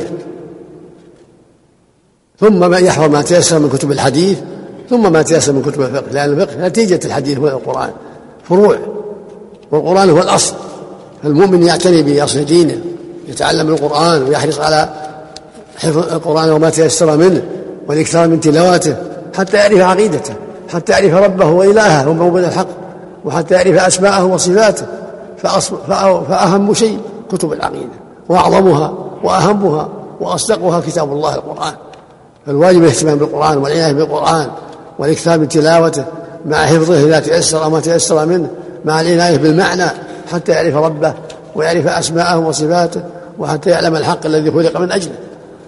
ثم يحفظ ما تيسر من كتب الحديث، ثم ما تيسر من كتب الفقه، لأن الفقه نتيجة الحديث هو القرآن، فروع، والقرآن هو الأصل. فالمؤمن يعتني بأصل دينه، يتعلم القرآن ويحرص على حفظ القرآن وما تيسر منه والإكثار من تلاوته حتى يعرف عقيدته، حتى يعرف ربه وإلهه ومعبود الحق، وحتى يعرف أسماءه وصفاته. فأهم شيء كتب العقيدة، وأعظمها وأهمها وأصدقها كتاب الله القرآن. فالواجب الاهتمام بالقرآن والعناية بالقرآن والاكثار من تلاوته مع حفظه إذا تيسر أو ما تيسر منه، مع العناية بالمعنى حتى يعرف ربه ويعرف أسماءه وصفاته وحتى يعلم الحق الذي خلق من أجله.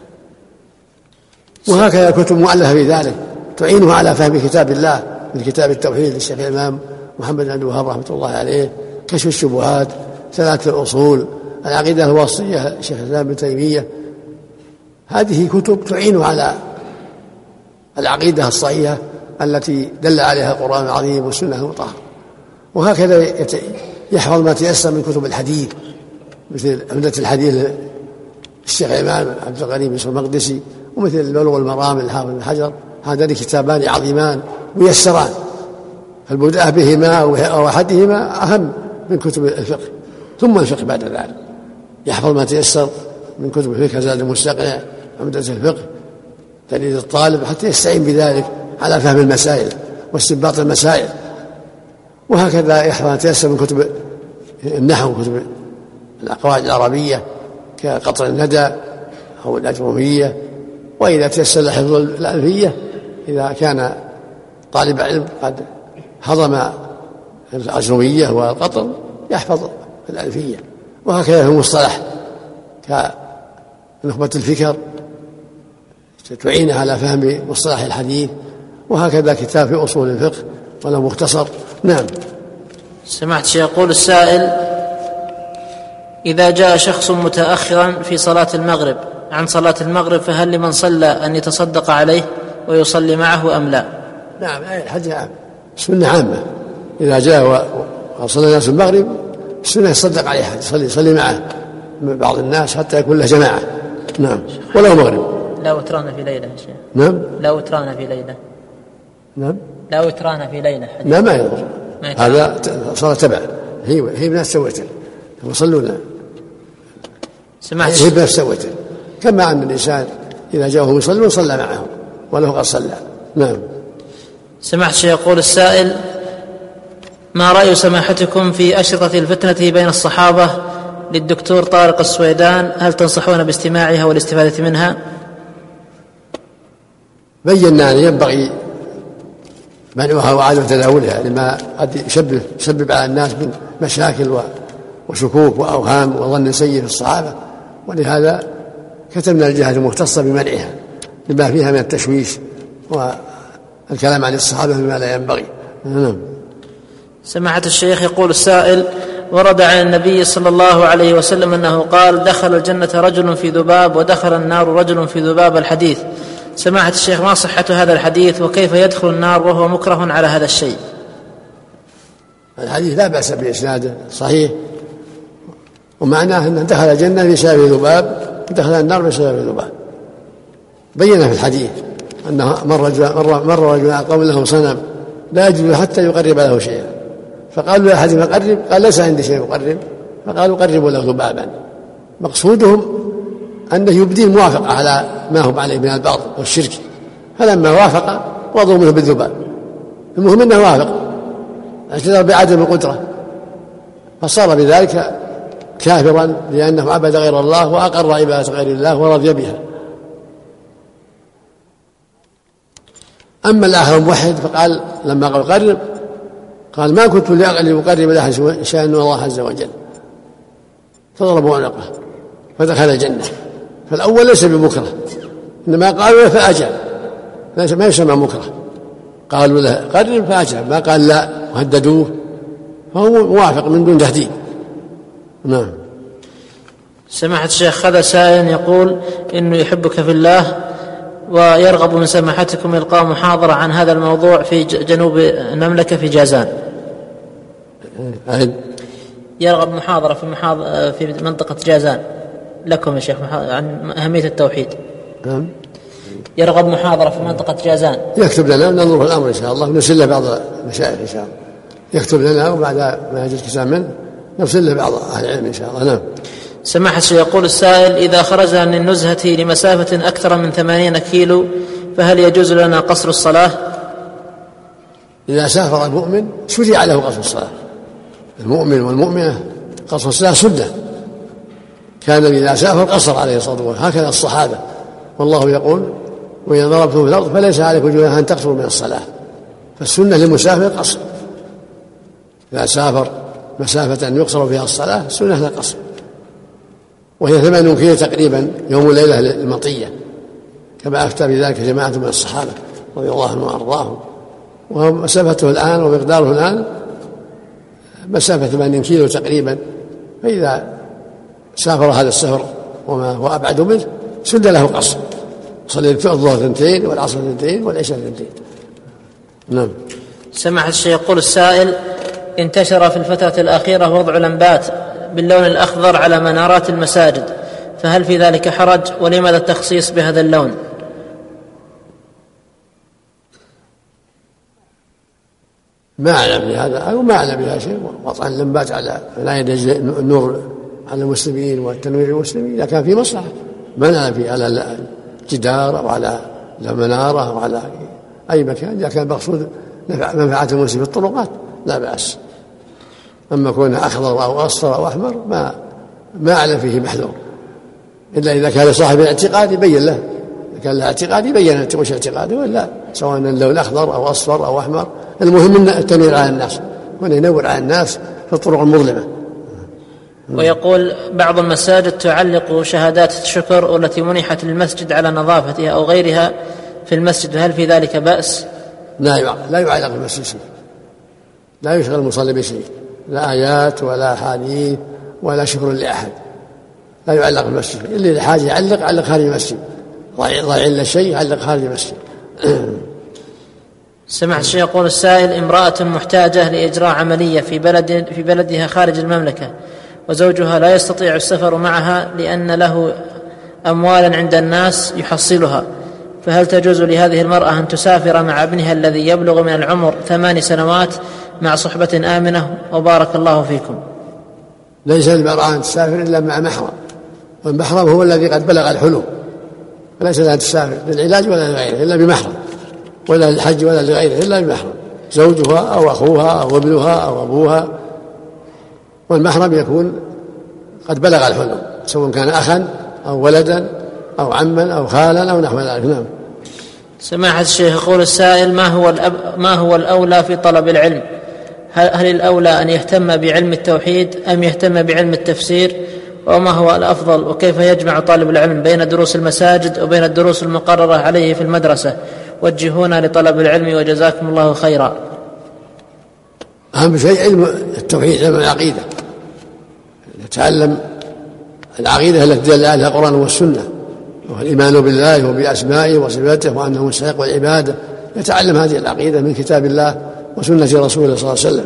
وهكذا الكتب مؤلفة في ذلك تعينه على فهم كتاب الله، من كتاب التوحيد للشيخ الإمام محمد بن عبد الوهاب رحمة الله عليه، كشف الشبهات، ثلاثة الأصول، العقيدة الواسطية الشيخ الإسلام ابن تيمية. هذه كتب تعين على العقيدة الصحيحة التي دل عليها القرآن العظيم والسنة المطهرة. وهكذا يحفظ ما تيسر من كتب الحديث مثل عمدة الحديث الشيخ الإمام عبد الغني بن المقدسي، ومثل بلوغ المرام للحافظ بن حجر. هذان كتابان عظيمان ميسران، فالبدء بهما أو أحدهما أهم من كتب الفقه، ثم الفقه بعد ذلك. يحفظ ما تيسر من كتب الفقه، زاد المستقنع، عمدة الفقه، تلميذ الطالب، حتى يستعين بذلك على فهم المسائل واستنباط المسائل. وهكذا يحفظ ما تيسر من كتب النحو، كتب القواعد العربية كقطر الندى أو الأجرومية. وإذا تيسر حفظ الألفية، إذا كان طالب علم قد هضم الأجرومية والقطر يحفظ الألفية. وهكذا في المصطلح كنخبة الفكر تعين على فهم مصطلح الحديث. وهكذا كتاب في أصول الفقه وله مختصر. نعم. سمعت شيء يقول السائل: إذا جاء شخص متأخرا في صلاة المغرب عن صلاة المغرب، فهل لمن صلى أن يتصدق عليه ويصلي معه أم لا؟ نعم، حاجة عامة، سنة عامة. إذا جاء وصلى الناس المغرب السنة يصدق عليه، يصلي معه بعض الناس حتى يكون له جماعة. نعم، ولو مغرب. لا وترانا في ليلة يا شيخ. نعم، لا وترانا في ليلة. نعم، لا وترانا في ليلة. لا، ما يضر، هذا صار تبع، هي بنفس سويته وصلونا، هي بنفس سويته، كما أن الإنسان إذا جاءهم يصلون صلى معهم ولو قد صلى. نعم. سمعت شيء يقول السائل: ما رأي سماحتكم في أشرطة الفتنة بين الصحابة للدكتور طارق السويدان؟ هل تنصحون باستماعها والاستفادة منها؟ بينا أن ينبغي منعها وعدم تداولها لما قد يسبب على الناس من مشاكل وشكوك وأوهام وظن سيء في الصحابة، ولهذا كتبنا الجهة المختصة بمنعها لما فيها من التشويش والكلام عن الصحابة بما لا ينبغي. نعم. سماحة الشيخ يقول السائل: ورد عن النبي صلى الله عليه وسلم أنه قال: دخل الجنة رجل في ذباب ودخل النار رجل في ذباب. الحديث، سماحة الشيخ ما صحة هذا الحديث، وكيف يدخل النار وهو مكره على هذا الشيء؟ الحديث لا بأس بإسناده، صحيح، ومعناه أنه دخل الجنة بسبب ذباب ودخل النار بسبب ذباب. بين في الحديث أنه مر رجل قوم لهم صنم لا يجوز حتى يقرب له شيئا، فقالوا لأحدهم قرب، قال ليس عندي شيء يقرب، فقالوا قربوا له ذبابا. مقصودهم أنه يبدي الموافقة على ما هم عليه من الباطل والشرك، فلما وافق وضعوا منه بالذباب. المهم أنه وافق، اعتذر بعدم القدرة، فصار بذلك كافرا لأنه عبد غير الله وأقر عبادة غير الله ورضي بها. أما الآخر موحد فقال لما قال قرب قال: ما كنت لأقرب لأحد شيئا إلا الله عز وجل، فضربوا عنقه فدخل الجنة. فالأول ليس بمكره، إنما قالوا له فأجاب، ما يسمى مكره، قالوا له قرب فأجاب، ما قال لا وهددوه، فهو موافق من دون تهديد. نعم. سماحة الشيخ هذا سائل يقول إنه يحبك في الله ويرغب من سماحتكم إلقاء محاضرة عن هذا الموضوع في جنوب المملكة في جازان. يرغب محاضرة في منطقة جازان لكم يا شيخ عن أهمية التوحيد. يرغب محاضرة في منطقة جازان. يكتب لنا وننظر في الأمر إن شاء الله ونرسل له بعض المشايخ إن شاء الله. يكتب لنا وبعد ما يجد كتاب منه نرسل له بعض أهل العلم إن شاء الله. نعم. سماحة الشيخ يقول السائل: إذا خرجنا من النزهة لمسافة أكثر من 80 كيلو فهل يجوز لنا قصر الصلاة؟ إذا سافر المؤمن شرع له قصر الصلاة. المؤمن والمؤمنة قصر الصلاة سنة، كان إذا سافر قصر عليه الصلاة والسلام، هكذا الصحابة. والله يقول: وإذا ضربتم في الأرض فليس عليكم جناح أن تقصروا من الصلاة. فالسنة للمسافر قصر، إذا سافر مسافة يقصر فيها الصلاة السنة لا قصر، وهي 8 كيلو تقريبا يوم وليلة المطية، كما أفتى بذلك جماعة من الصحابة رضي الله عنهم وأرضاهم. ومسافته الآن ومقداره الآن مسافة 8 كيلو تقريبا، فإذا سافر هذا السفر وما هو أبعد منه سد له قصر، صلي الظهر 2 والعصر 2 والعشاء 2. نعم. سماحة الشيخ، يقول السائل: انتشر في الفترة الأخيرة وضع لمبات باللون الأخضر على منارات المساجد، فهل في ذلك حرج؟ ولماذا التخصيص بهذا اللون؟ ما أعلم بهذا أو ما أعلم بهذا شيء. وضع اللمبات على لا يدج النور على المسلمين والتنوير المسلمين إذا كان في مصلحة، ما نعلم فيه على الجدار أو على المنارة أو على أي مكان، إذا كان مقصود منفعة المسلمين في الطرقات لا بأس. أما كونه أخضر أو أصفر أو أحمر ما أعلم فيه محذور، إلا إذا كان صاحب الاعتقاد يبين له، إذا كان له اعتقاد يبين وش اعتقاده، ولا سواء اللون أخضر أو أصفر أو أحمر، المهم التنوير على الناس وننور على الناس في الطرق المظلمة. ويقول: بعض المساجد تعلق شهادات الشكر والتي منحت للمسجد على نظافتها أو غيرها في المسجد، هل في ذلك بأس؟ لا يعلق المسجد شيء، لا يشغل المصلي بشيء، لا آيات ولا أحاديث ولا شكر لأحد، لا يعلق المسجد، إلا لحاجة يعلق خارج المسجد، ضايع إلا شيء يعلق خارج المسجد. سمعت الشيخ يقول السائل: امرأة محتاجة لإجراء عملية في بلدها خارج المملكة، وزوجها لا يستطيع السفر معها لأن له أموالا عند الناس يحصلها، فهل تجوز لهذه المرأة أن تسافر مع ابنها الذي يبلغ من العمر 8 سنوات مع صحبة آمنة؟ وبارك الله فيكم. ليس المرأة أن تسافر إلا مع محرم، والمحرم هو الذي قد بلغ الحلم، فليس لها تسافر للعلاج ولا لغيره إلا بمحرم، ولا للحج ولا لغيره إلا بمحرم، زوجها أو أخوها أو ابنها أو أبوها، والمحرم يكون قد بلغ الحلم سواء كان أخا أو ولدا أو عما أو خالا أو نحو ذلك. نعم. سماحة الشيخ، يقول السائل: ما هو الأولى في طلب العلم؟ هل الأولى أن يهتم بعلم التوحيد أم يهتم بعلم التفسير؟ وما هو الأفضل؟ وكيف يجمع طالب العلم بين دروس المساجد وبين الدروس المقررة عليه في المدرسة؟ وجهونا لطلب العلم وجزاكم الله خيرا. أهم شيء علم التوحيد، علم العقيدة، نتعلم العقيدة التي دل عليها القرآن والسنة، والإيمان بالله وبأسمائه وصفاته وأنه مستحق العبادة، يتعلم هذه العقيدة من كتاب الله وسنة رسوله صلى الله عليه وسلم،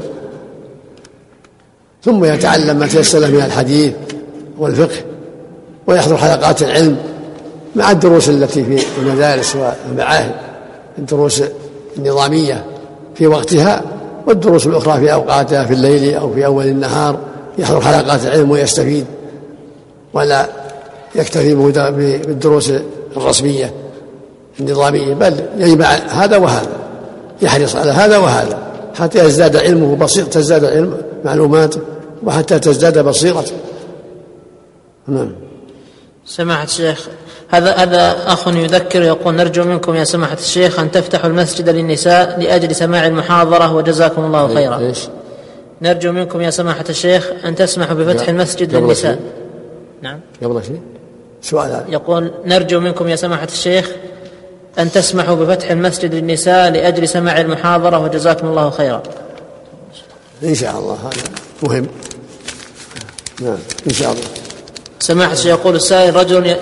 ثم يتعلم ما تيسر من الحديث والفقه، ويحضر حلقات العلم مع الدروس التي في المدارس والمعاهد، الدروس النظامية في وقتها والدروس الأخرى في أوقاتها في الليل أو في أول النهار، يحضر حلقات العلم ويستفيد، ولا يكتفي بالدروس الرسمية النظامية، بل يجمع هذا وهذا، يحرص على هذا وهذا حتى يزداد علمه بصيرة، تزداد علم معلوماته وحتى تزداد بصيرته. نعم. سماحة الشيخ، هذا أخ يذكر يقول: نرجو منكم يا سماحة الشيخ أن تفتحوا المسجد للنساء لأجل سماع المحاضرة وجزاكم الله خيرا. نرجو منكم يا سماحة الشيخ أن تسمحوا بفتح المسجد للنساء. نعم. قبل شيء سؤال يقول: نرجو منكم يا سماحة الشيخ أن تسمحوا بفتح المسجد للنساء لأجل سماع المحاضرة وجزاكم الله خيرا. إن شاء الله، هذا مهم. نعم إن شاء الله. سماحة الشيخ، يقول السائل: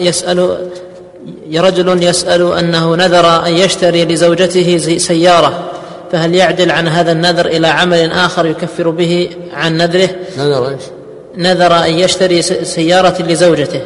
رجل يسأل أنه نذر أن يشتري لزوجته سيارة، فهل يعدل عن هذا النذر إلى عمل آخر يكفر به عن نذره؟ نذر أن يشتري سيارة لزوجته،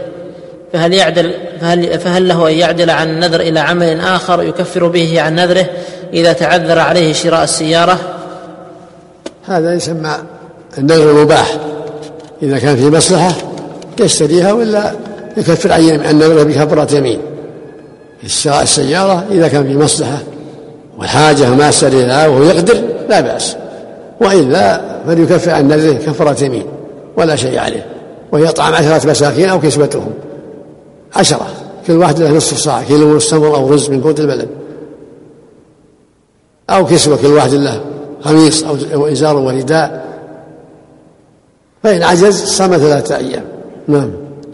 فهل له أن يعدل عن النذر إلى عمل آخر يكفر به عن نذره إذا تعذر عليه شراء السيارة؟ هذا يسمى النذر المباح، إذا كان في مصلحة يشتريها ولا يكفر عن النذر بكفارة يمين. شراء السيارة إذا كان في مصلحة والحاجة ما اشتريها وهو يقدر لا بأس، وإلا فليكفر عن نذره كفارة يمين ولا شيء عليه، وهي طعام 10 مساكين أو كسوتهم 10 كل واحد له نصف صاع، كيلو ونص تمر أو رز من قوت البلد، أو كسوة كل واحد له قميص أو إزار ورداء. فإن عجز صام 3 أيام. نعم.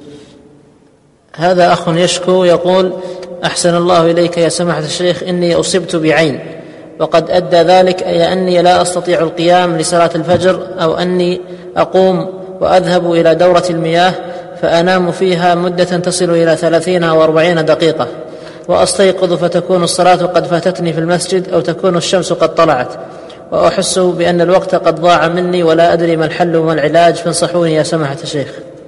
هذا أخ يشكو يقول: أحسن الله إليك يا سماحة الشيخ، إني أصبت بعين، وقد أدى ذلك إلى أني لا أستطيع القيام لصلاة الفجر، أو أني أقوم وأذهب إلى دورة المياه فأنام فيها مدة تصل إلى 30 أو 40 دقيقة، وأستيقظ فتكون الصلاة قد فاتتني في المسجد، أو تكون الشمس قد طلعت، وأحس بأن الوقت قد ضاع مني ولا أدري ما الحل وما العلاج، فانصحوني يا سماحة الشيخ.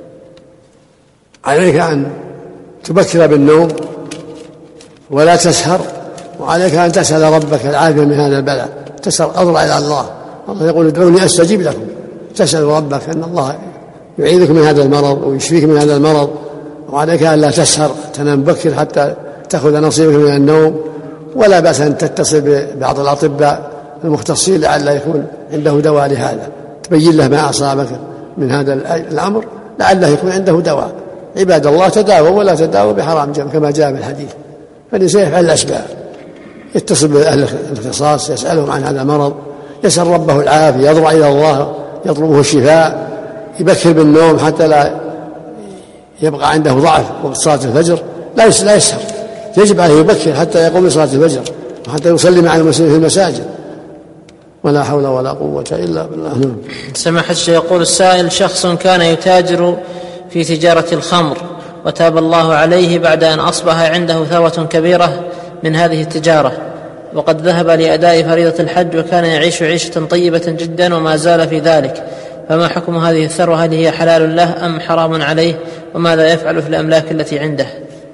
عليك أن تبكر بالنوم ولا تسهر، وعليك أن تسأل ربك العافية من هذا البلاء، تسأل أضرع إلى الله. الله يقول: ادعوني أستجيب لكم. تسأل ربك أن الله يعيذك من هذا المرض ويشفيك من هذا المرض، وعليك أن لا تسهر، تنام بكر حتى تأخذ نصيبك من النوم. ولا بأس أن تتصل ببعض الأطباء المختصين لعل يكون عنده دواء لهذا، تبين له ما أصابك من هذا الأمر، لعله يكون عنده دواء. عباد الله تداووا ولا تداووا بحرام جم كما جاء في الحديث. فالإنسان يفعل الأسباب، يتصل بأهل الاختصاص يسألهم عن هذا المرض، يسأل ربه العافية، يضرع إلى الله يطلبه الشفاء، يبكر بالنوم حتى لا يبقى عنده ضعف وقت صلاة الفجر. لا يسهر، يجب عليه يبكر حتى يقوم لصلاة الفجر وحتى يصلي مع المسلمين في المساجد. ولا حول ولا قوة إلا بالله. سماحة الشيخ يقول السائل: شخص كان يتاجر في تجارة الخمر وتاب الله عليه بعد أن أصبح عنده ثروة كبيرة من هذه التجارة، وقد ذهب لأداء فريضة الحج وكان يعيش عيشة طيبة جدا وما زال في ذلك، فما حكم هذه الثروة؟ هل هي حلال له أم حرام عليه؟ وماذا يفعل في الأملاك التي عنده؟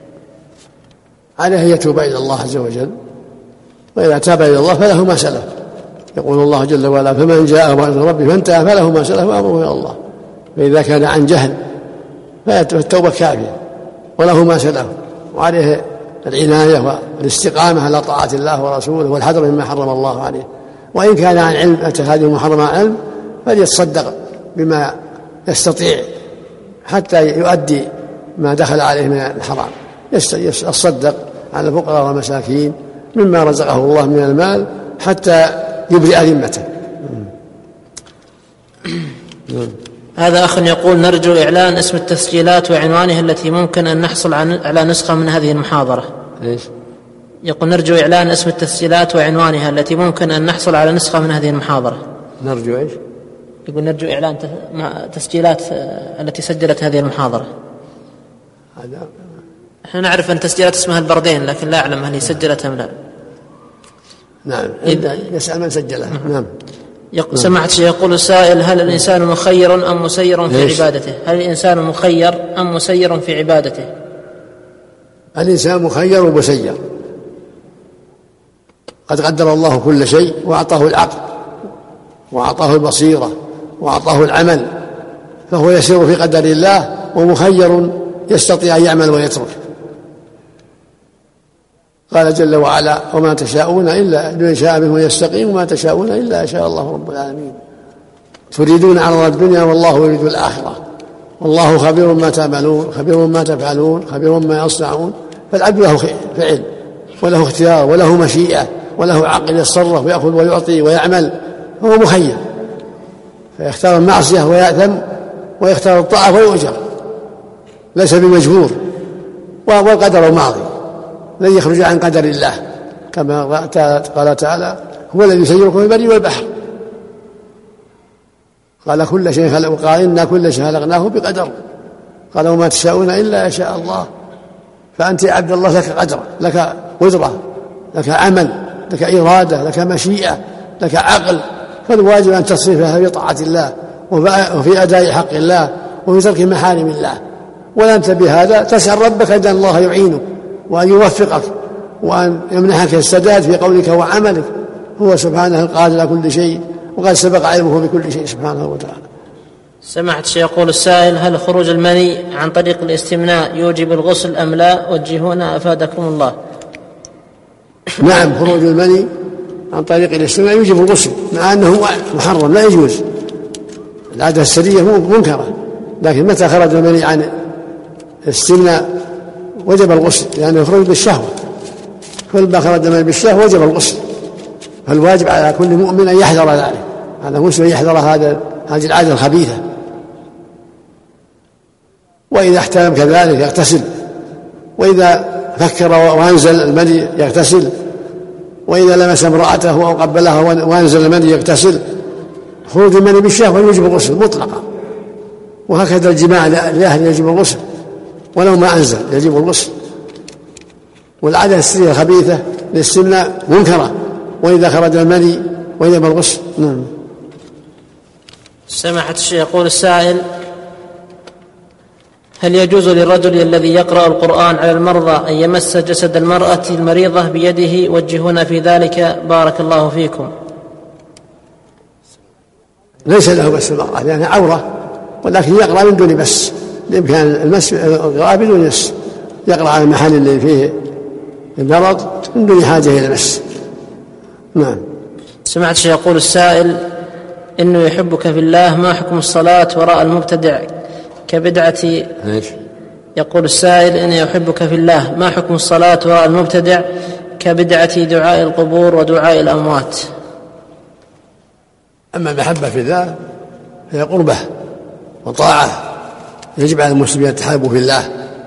عليه يتوب إلى الله عز وجل، وإذا تاب إلى الله فله ما سلف. يقول الله جل وعلا: فمن جاء موعظة ربه فانتهى فله ما سلف وأمره إلى الله. فإذا كان عن جهل فالتوبة كافية وله ما سلف، وعليه العناية والاستقامة على طاعة الله ورسوله والحذر مما حرم الله عليه. وإن كان عن علم أتى هذه المحرمة عن علم فليتصدق بما يستطيع حتى يؤدي ما دخل عليه من الحرام، يتصدق على الفقراء والمساكين مما رزقه الله من المال حتى يبرئ ذمته. هذا أخ يقول: نرجو إعلان اسم التسجيلات وعنوانها التي ممكن أن نحصل على نسخة من هذه المحاضرة. إيش؟ يقول: نرجو إعلان اسم التسجيلات وعنوانها التي ممكن أن نحصل على نسخة من هذه المحاضرة. نرجو إيش؟ يقول: نرجو إعلان تسجيلات التي سجلت هذه المحاضرة. احنا نعرف أن تسجيلات اسمها البردين، لكن لا أعلم هل هي سجلت أم لا. نعم، يسأل من سجلها. نعم. سماحة الشيخ يقول السائل: هل الإنسان مخير أم مسير في عبادته؟ هل الإنسان مخير أم مسير في عبادته؟ الإنسان مخير ومسير، قد قدر الله كل شيء وأعطاه العقل وأعطاه البصيرة وأعطاه العمل، فهو يسير في قدر الله ومخير يستطيع أن يعمل ويترك. قال جل وعلا: وما تشاءون إلا أن يشاء بكم يستقيم، وما تشاءون إلا أن يشاء الله رب العالمين. تريدون عرض الدنيا والله يريد الآخرة، والله خبير ما تعملون، خبير ما تفعلون، خبير ما يصنعون. فالعبد له فعل وله اختيار وله مشيئة وله عقل يتصرف ويأخذ ويعطي ويعمل، هو مخير، فيختار المعصية ويأثم ويختار الطاعة ويؤجر، ليس بمجبور. والقدر ماضي لن يخرج عن قدر الله، كما قال تعالى: هو الذي يسيركم في البر والبحر. قال: كل شيء خلق، وقال: إنا كل شيء خلقناه بقدر. قال: وما تشاءون إلا أن شاء الله. فأنت يا عبد الله لك قدر، لك قدرة، لك عمل، لك إرادة، لك مشيئة، لك عقل، فالواجب أن تصرفها في طاعة الله وفي أداء حق الله وفي ترك محارم الله. ولم بهذا تسأل ربك أن الله يعينك وأن يوفقك وأن يمنحك السداد في قولك وعملك. هو سبحانه القادر على كل شيء، وقد سبق علمه بكل شيء سبحانه وتعالى. سماحة الشيخ يقول السائل: هل خروج المني عن طريق الاستمناء يوجب الغسل أم لا؟ وجهونا أفادكم الله. نعم، خروج المني عن طريق الاستمناء يوجب الغسل، مع أنه محرم لا يجوز، العادة السرية منكرة، لكن متى خرج المني عن الاستمناء وجب الغسل لأنه يخرج بالشهوة، كل ما خرج من بالشهوة وجب الغسل، فالواجب على كل مؤمن أن يحذر ذلك، على مسلم يحذر هذه العادة الخبيثة. وإذا احتلم كذلك يغتسل، وإذا فكر وأنزل المني يغتسل، وإذا لمس امرأته أو قبلها وأنزل المني يغتسل. خروج المني بالشهوة يجب الغسل مطلقا، وهكذا الجماع لأهل يجب الغسل ولو ما أنزل يجب الغسل. والعادة السرية الخبيثة للاستمناء منكرة، وإذا خرج المني وجب الغسل. نعم. سماحة الشيخ يقول السائل: هل يجوز للرجل الذي يقرأ القرآن على المرضى أن يمس جسد المرأة المريضة بيده؟ وجهونا في ذلك بارك الله فيكم. ليس له مس المرأة لأنها عورة، ولكن يقرأ من دون مس، بإمكان المس القراءة بدون مس، يقرأ على المحل اللي فيه المرض من دون حاجة إلى مس. نعم. سمعت شيء يقول السائل: إنه يحبك في الله، ما حكم الصلاة وراء المبتدع كبدعة؟ يقول السائل: إنه يحبك في الله، ما حكم الصلاة وراء المبتدع كبدعة دعاء القبور ودعاء الأموات؟ أما المحبة في الله هي قربة وطاعة، يجب على المسلمين أن يتحابوا في الله.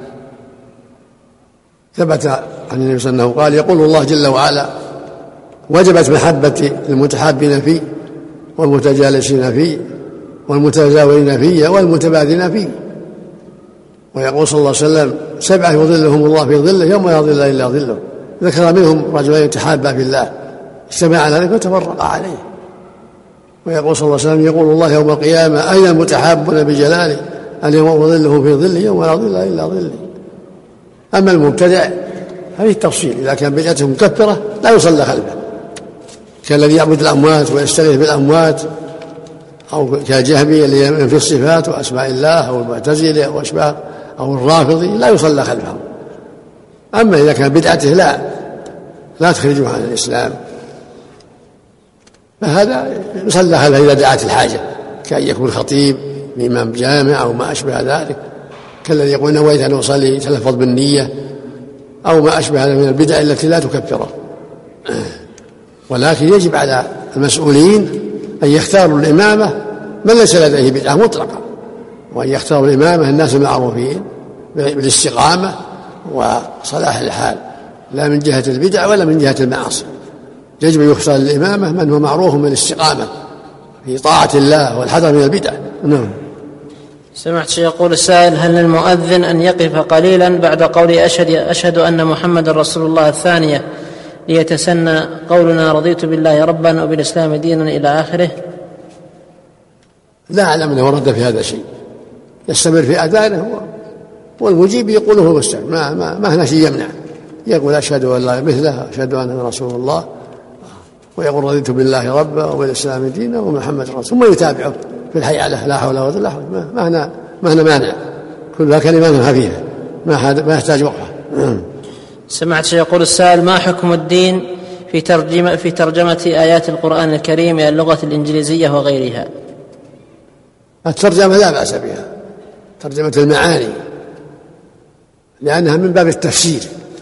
ثبت عن النبي صلى الله عليه وسلم قال: يقول الله جل وعلا: وجبت محبتي للمتحابين فيه والمتجالسين فيه والمتزاورين فيه والمتبادلين فيه. ويقول صلى الله عليه وسلم: 7 يظلهم الله في ظله يوم لا ظل إلا ظله. ذكر منهم رجلين يتحابا في الله اجتمع على ذلك وتفرقا عليه. ويقول صلى الله عليه وسلم: يقول الله يوم القيامة: أين المتحابون بجلاله؟ اليوم أظلهم في ظله يوم لا ظل إلا ظله. أما المبتدع ففيه التفصيل، إذا كان بدعته مكفرة لا يصلى خلفه، كالذي يعبد الأموات ويستغيث بالأموات، أو كالجهمي الذي ينفي الصفات وأسماء الله، أو المعتزلة أو أشباه، أو الرافضي، لا يصلى خلفه. أما إذا كان بدعته لا تخرجه عن الإسلام فهذا يصلى خلفه إذا دعت الحاجة، كأن يكون خطيب بإمام جامع أو ما أشبه ذلك، كالذي يقول: نويت أن أصلي، تلفظ بالنية، أو ما أشبه من البدع التي لا تكفره. ولكن يجب على المسؤولين أن يختاروا الإمامة من ليس لديه بدعة مطلقة، وأن يختاروا الإمامة الناس المعروفين بالاستقامة وصلاح الحال، لا من جهة البدع ولا من جهة المعاصي. يجب أن يختار الإمامة من هو معروف بالاستقامة في طاعة الله والحذر من البدع. نعم. سمعت شيء يقول السائل: هل للمؤذن أن يقف قليلا بعد قول أشهد أن محمد رسول الله الثانية ليتسنى قولنا رضيت بالله ربا وبالإسلام دينا إلى آخره؟ لا أعلم أنه ورد في هذا شيء، يستمر في أذانه والمجيب يقوله مستمر، ما هنا شيء يمنع، يقول أشهد أن لا مثله، أشهد أن رسول الله، ويقول رضيت بالله ربا وبالإسلام دينا ومحمد رسول، ثم يتابعه في الحي على لا حول ولا قوة. ما هنا مانع، كلها كلمات خفيفة ما يحتاج وقفة. سمعت شيء يقول السائل: ما حكم الدين في ترجمة آيات القرآن الكريم إلى اللغة الإنجليزية وغيرها؟ الترجمة لا بأس بها، ترجمة المعاني، لأنها من باب التفسير،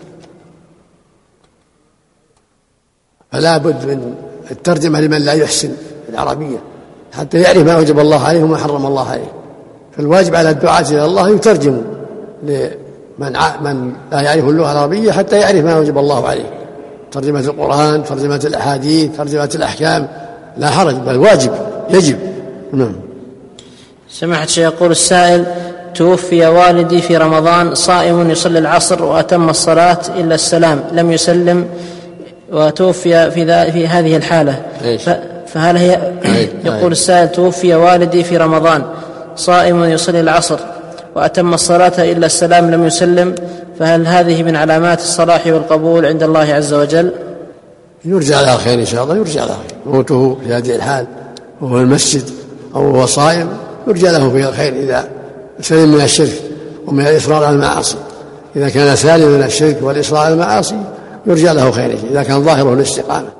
فلا بد من الترجمة لمن لا يحسن العربية حتى يعرف ما وجب الله عليه وما حرم الله عليه. فالواجب على الدعاة إلى الله يترجم لمن لا يعرف اللغة العربية حتى يعرف ما وجب الله عليه، ترجمة القرآن، ترجمة الأحاديث، ترجمة الأحكام، لا حرج، بل واجب يجب. نعم. سمعت شيء يقول السائل: توفي والدي في رمضان صائم يصلي العصر وأتم الصلاة إلا السلام لم يسلم، وتوفي في هذه الحالة، فهل هي يقول السائل: توفي والدي في رمضان صائم يصلي العصر وأتم الصلاة إلا السلام لم يسلم، فهل هذه من علامات الصلاح والقبول عند الله عز وجل؟ يرجى على خير إن شاء الله، يرجى على خير. موته في هذه الحال وهو المسجد أو هو صائم يرجى له في الخير إذا سلم من الشرك ومن الإصرار على المعاصي. إذا كان سالما من الشرك والإصرار على المعاصي يرجى له خير، إذا كان ظاهره الاستقامة.